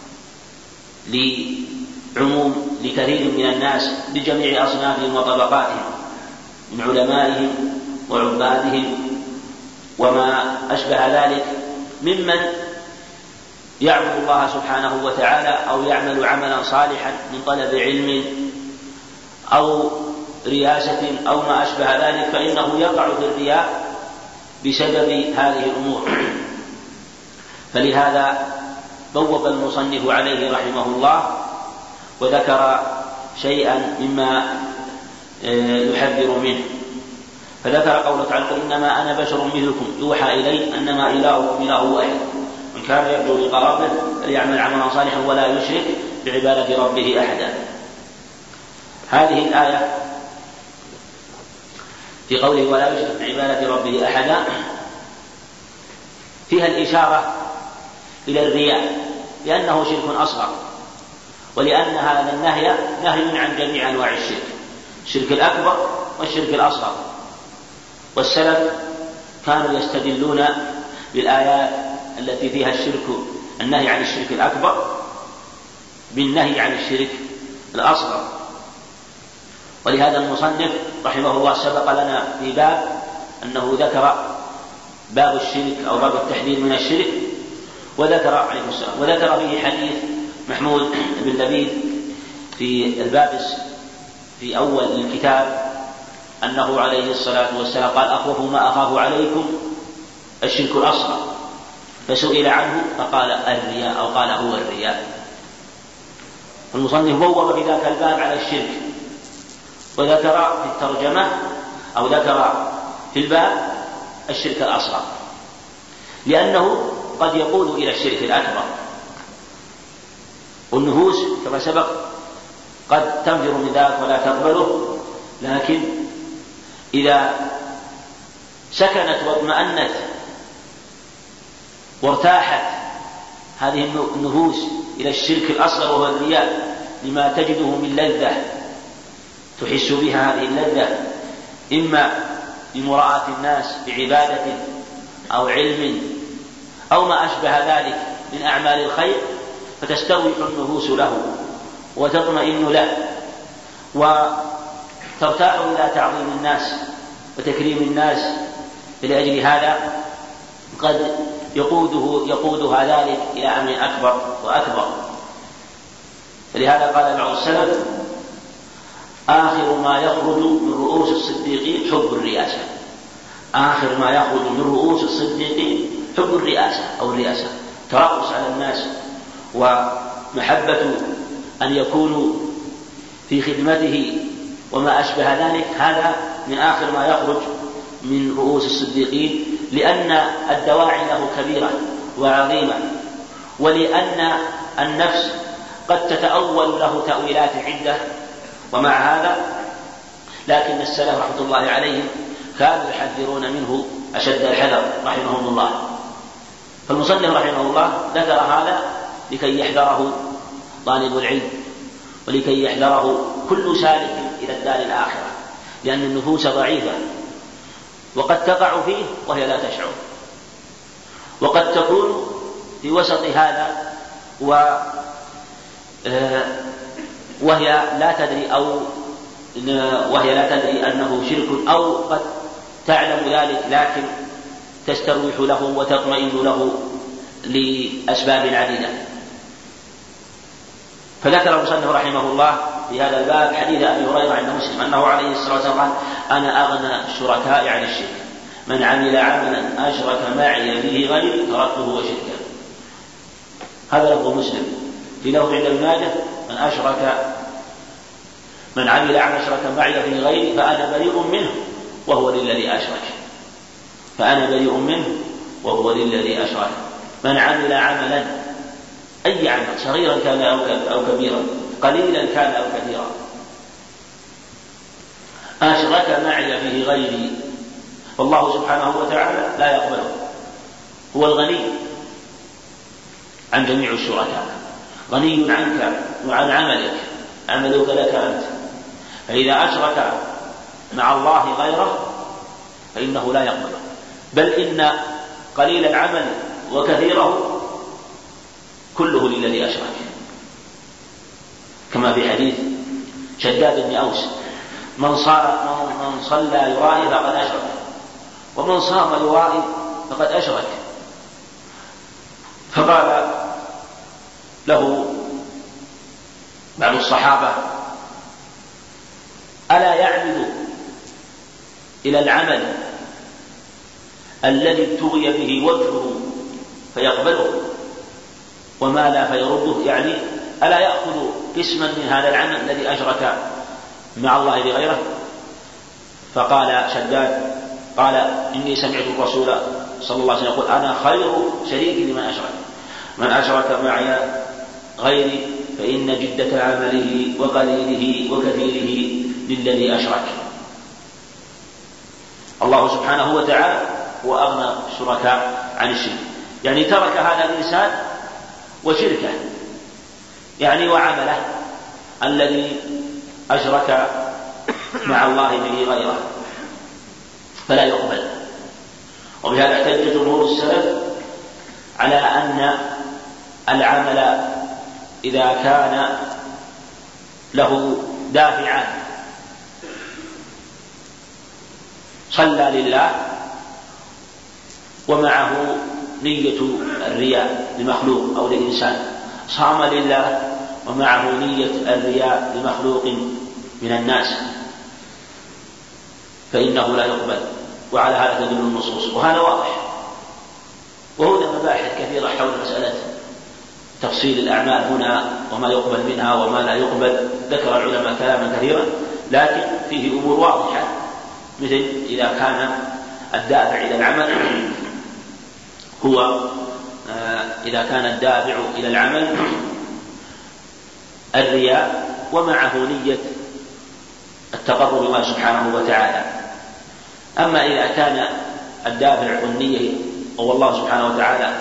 لعموم لكثير من الناس بجميع أصنافهم وطبقاتهم من علمائهم وعبادهم وما أشبه ذلك ممن يعبد الله سبحانه وتعالى أو يعمل عملا صالحا من طلب علم أو رياسة أو ما أشبه ذلك، فإنه يقع في الرياء بسبب هذه الأمور. فلهذا بوب المصنف عليه رحمه الله وذكر شيئا مما يحذر منه، فذكر قوله تعالى: إنما أنا بشر مثلكم يوحى إلي أنما إلهكم إله واحد من كان يرجو لقاء ربه فليعمل عملا صالحا ولا يشرك بعبادة ربه أحدا. هذه الآية في قوله ولا يشرك بعبادة ربه أحدا فيها الإشارة إلى الرياء لأنه شرك أصغر، ولأن هذا النهي نهي عن جميع أنواع الشرك، الشرك الأكبر والشرك الأصغر. والسلف كانوا يستدلون بالآيات التي فيها الشرك النهي عن الشرك الأكبر بالنهي عن الشرك الأصغر. ولهذا المصنف رحمه الله سبق لنا في باب أنه ذكر باب الشرك أو باب التحذير من الشرك، وذكر عليه السلام وذكر به حديث محمود بن لبيد في الباب في أول الكتاب أنه عليه الصلاة والسلام قال: أخوف ما أخاف عليكم الشرك الأصغر، فسئل عنه فقال الرياء أو قال هو الرياء. المصنف بوب في ذاك الباب على الشرك، وذكر في الترجمة أو ذكر في الباب الشرك الأصغر لأنه قد يقود إلى الشرك الأكبر، والنفوس كما سبق قد تنفر من ذلك ولا تقبله، لكن إذا سكنت واطمأنت وارتاحت هذه النفوس إلى الشرك الأصغر وهو الرياء لما تجده من لذة تحس بها هذه اللذة إما بمراءة الناس بعبادة أو علم أو ما أشبه ذلك من أعمال الخير، فتستوحش النفوس له وتطمئن له وترتاح إلى تعظيم الناس وتكريم الناس. فلأجل هذا قد يقوده يقودها ذلك إلى أمر أكبر وأكبر. فلهذا قال بعض السلف: آخر ما يخرج من رؤوس الصديقين حب الرئاسة. آخر ما يخرج من رؤوس الصديقين حب الرئاسة أو الرئاسة، ترأس على الناس ومحبة أن يكونوا في خدمته وما أشبه ذلك. هذا من آخر ما يخرج من رؤوس الصديقين، لأن الدواعي له كبيرة وعظيمة، ولأن النفس قد تتأول له تأويلات عدة. ومع هذا لكن السلف رحمة الله عليهم كانوا يحذرون منه أشد الحذر رحمهم الله. فالمصنف رحمه الله ذكر هذا لكي يحذره طالب العلم، ولكي يحذره كل سالك إلى الدار الآخرة، لأن النفوس ضعيفة وقد تقع فيه وهي لا تشعر، وقد تكون في وسط هذا وهي لا تدري أو وهي لا تدري أنه شرك، أو قد تعلم ذلك لكن تستروح له وتطمئن له لأسباب عديدة. فذكر المصنف رحمه الله في هذا الباب حديث أبي هريرة عند مسلم أنه عليه الصلاة والسلام قال: أنا أغنى الشركاء عن الشرك، من عمل عملا أشرك معي فيه غيري تركته وشركه. هذا لفظ مسلم. في لفظ عند ابن ماجه: من أشرك من عمل عملا أشرك معي فيه غيري فأنا بريء منه وهو للذي أشرك فأنا بريء منه وهو للذي أشرك. من عمل عملا، أي عمل، صغيرا كان أو كبيرا، قليلا كان أو كثيرا، أشرك معي فيه غيري، والله سبحانه وتعالى لا يقبله، هو الغني عن جميع الشركاء، غني عنك وعن عملك، عملك لك أنت. فإذا أشرك مع الله غيره فإنه لا يقبله، بل إن قليل العمل وكثيره كله للذي أشرك، كما في حديث شداد بن أوس: من صار من صلى يرائي فقد أشرك، ومن صام يرائي فقد أشرك. فقال له بعض الصحابة: ألا يعمد إلى العمل الذي ابتغي به وجهه فيقبله وما لا فيرده؟ يعني ألا يأخذ قسما من هذا العمل الذي أشرك مع الله بغيره؟ فقال شداد: قال: إني سمعت الرسول صلى الله عليه وسلم يقول: أنا خير شريك لمن أشرك، من أشرك معي غيري فإن جدة عمله وقليله وكثيره للذي أشرك. الله سبحانه وتعالى هو أغنى الشركاء عن الشرك، يعني ترك هذا الإنسان وشركه، يعني وعمله الذي أشرك مع الله به غيره، فلا يقبل. وبهذا احتج جمهور السلف على أن العمل إذا كان له دافعان: صلى لله ومعه نية الرياء لمخلوق أو لإنسان، صام لله ومعه نية الرياء لمخلوق من الناس، فإنه لا يقبل. وعلى هذا تدل النصوص، وهذا واضح. وهنا مباحث كثيرة حول مسألة تفصيل الأعمال هنا وما يقبل منها وما لا يقبل، ذكر العلماء كلاما كثيرا، لكن فيه أمور واضحة، مثل إذا كان الدافع إلى العمل هو إذا كان الدافع إلى العمل الرياء ومعه نية التقرب الله سبحانه وتعالى. أما إذا كان الدافع والنية هو الله سبحانه وتعالى،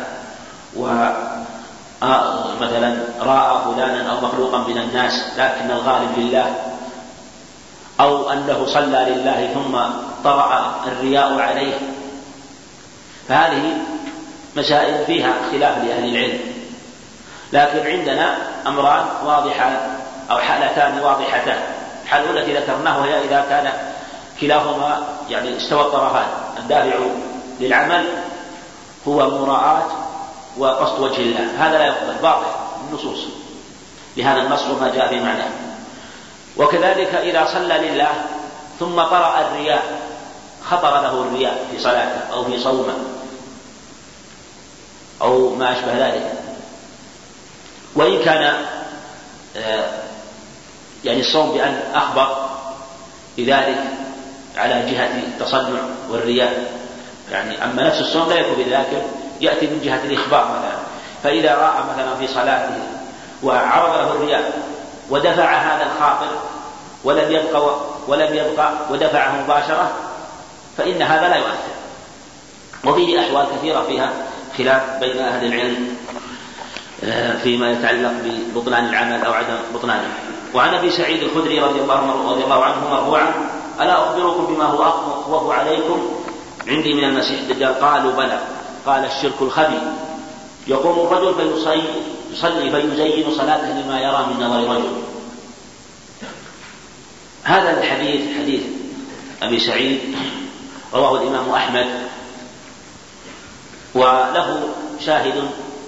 ومثلا رأى فلانا أو مخلوقا من الناس لكن الغالب لله، أو أنه صلى لله ثم طرأ الرياء عليه، فهذه مسائل فيها خلاف لأهل العلم. لكن عندنا أمران واضحان أو حالتان واضحتان. الحالة التي ذكرناها هي إذا كان كلاهما يعني استوى الطرفان، الدافع للعمل هو مراعاة وقصد وجه الله، هذا لا يقبل، باطل النصوص لهذا النص وما جاء في معناه. وكذلك إذا صلى لله ثم طرأ الرياء، خطر له الرياء في صلاته أو في صومه أو ما أشبه ذلك، وإن كان يعني الصوم بأن أخبر بذلك على جهة التصنع والرياء، يعني أما نفس الصوم لا يكون بذلك، يأتي من جهة الإخبار مثلا. فإذا رأى مثلا في صلاته وعرض له الرياء ودفع هذا الخاطر ولم يبقى ولم يبقى ودفعه مباشرة فإن هذا لا يؤثر. وفيه أحوال كثيرة فيها خلاف بين أهل العلم فيما يتعلق ببطلان العمل أو عدم بطلانه. وعن أبي سعيد الخدري رضي الله, رضي الله عنه مرفوعا: ألا أخبركم بما هو أخوف عليكم عندي من المسيح الدجال؟ قالوا: بلى. قال: الشرك الخبي، يقوم الرجل فيصلي فيزين صلاته لما يرى من نظر رجل. هذا الحديث حديث أبي سعيد رواه الإمام أحمد، وله شاهد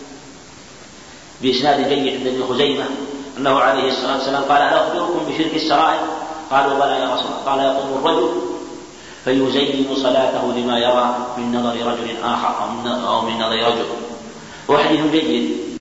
بإسناد جيد عند ابن خزيمة أنه عليه الصلاة والسلام قال: ألا أخبركم بشرك السرائر؟ قالوا: بلى يا رسول الله. قال: يقوم الرجل فيزين صلاته لما يرى من نظر رجل آخر أو من نظر رجل. وحديث جيد.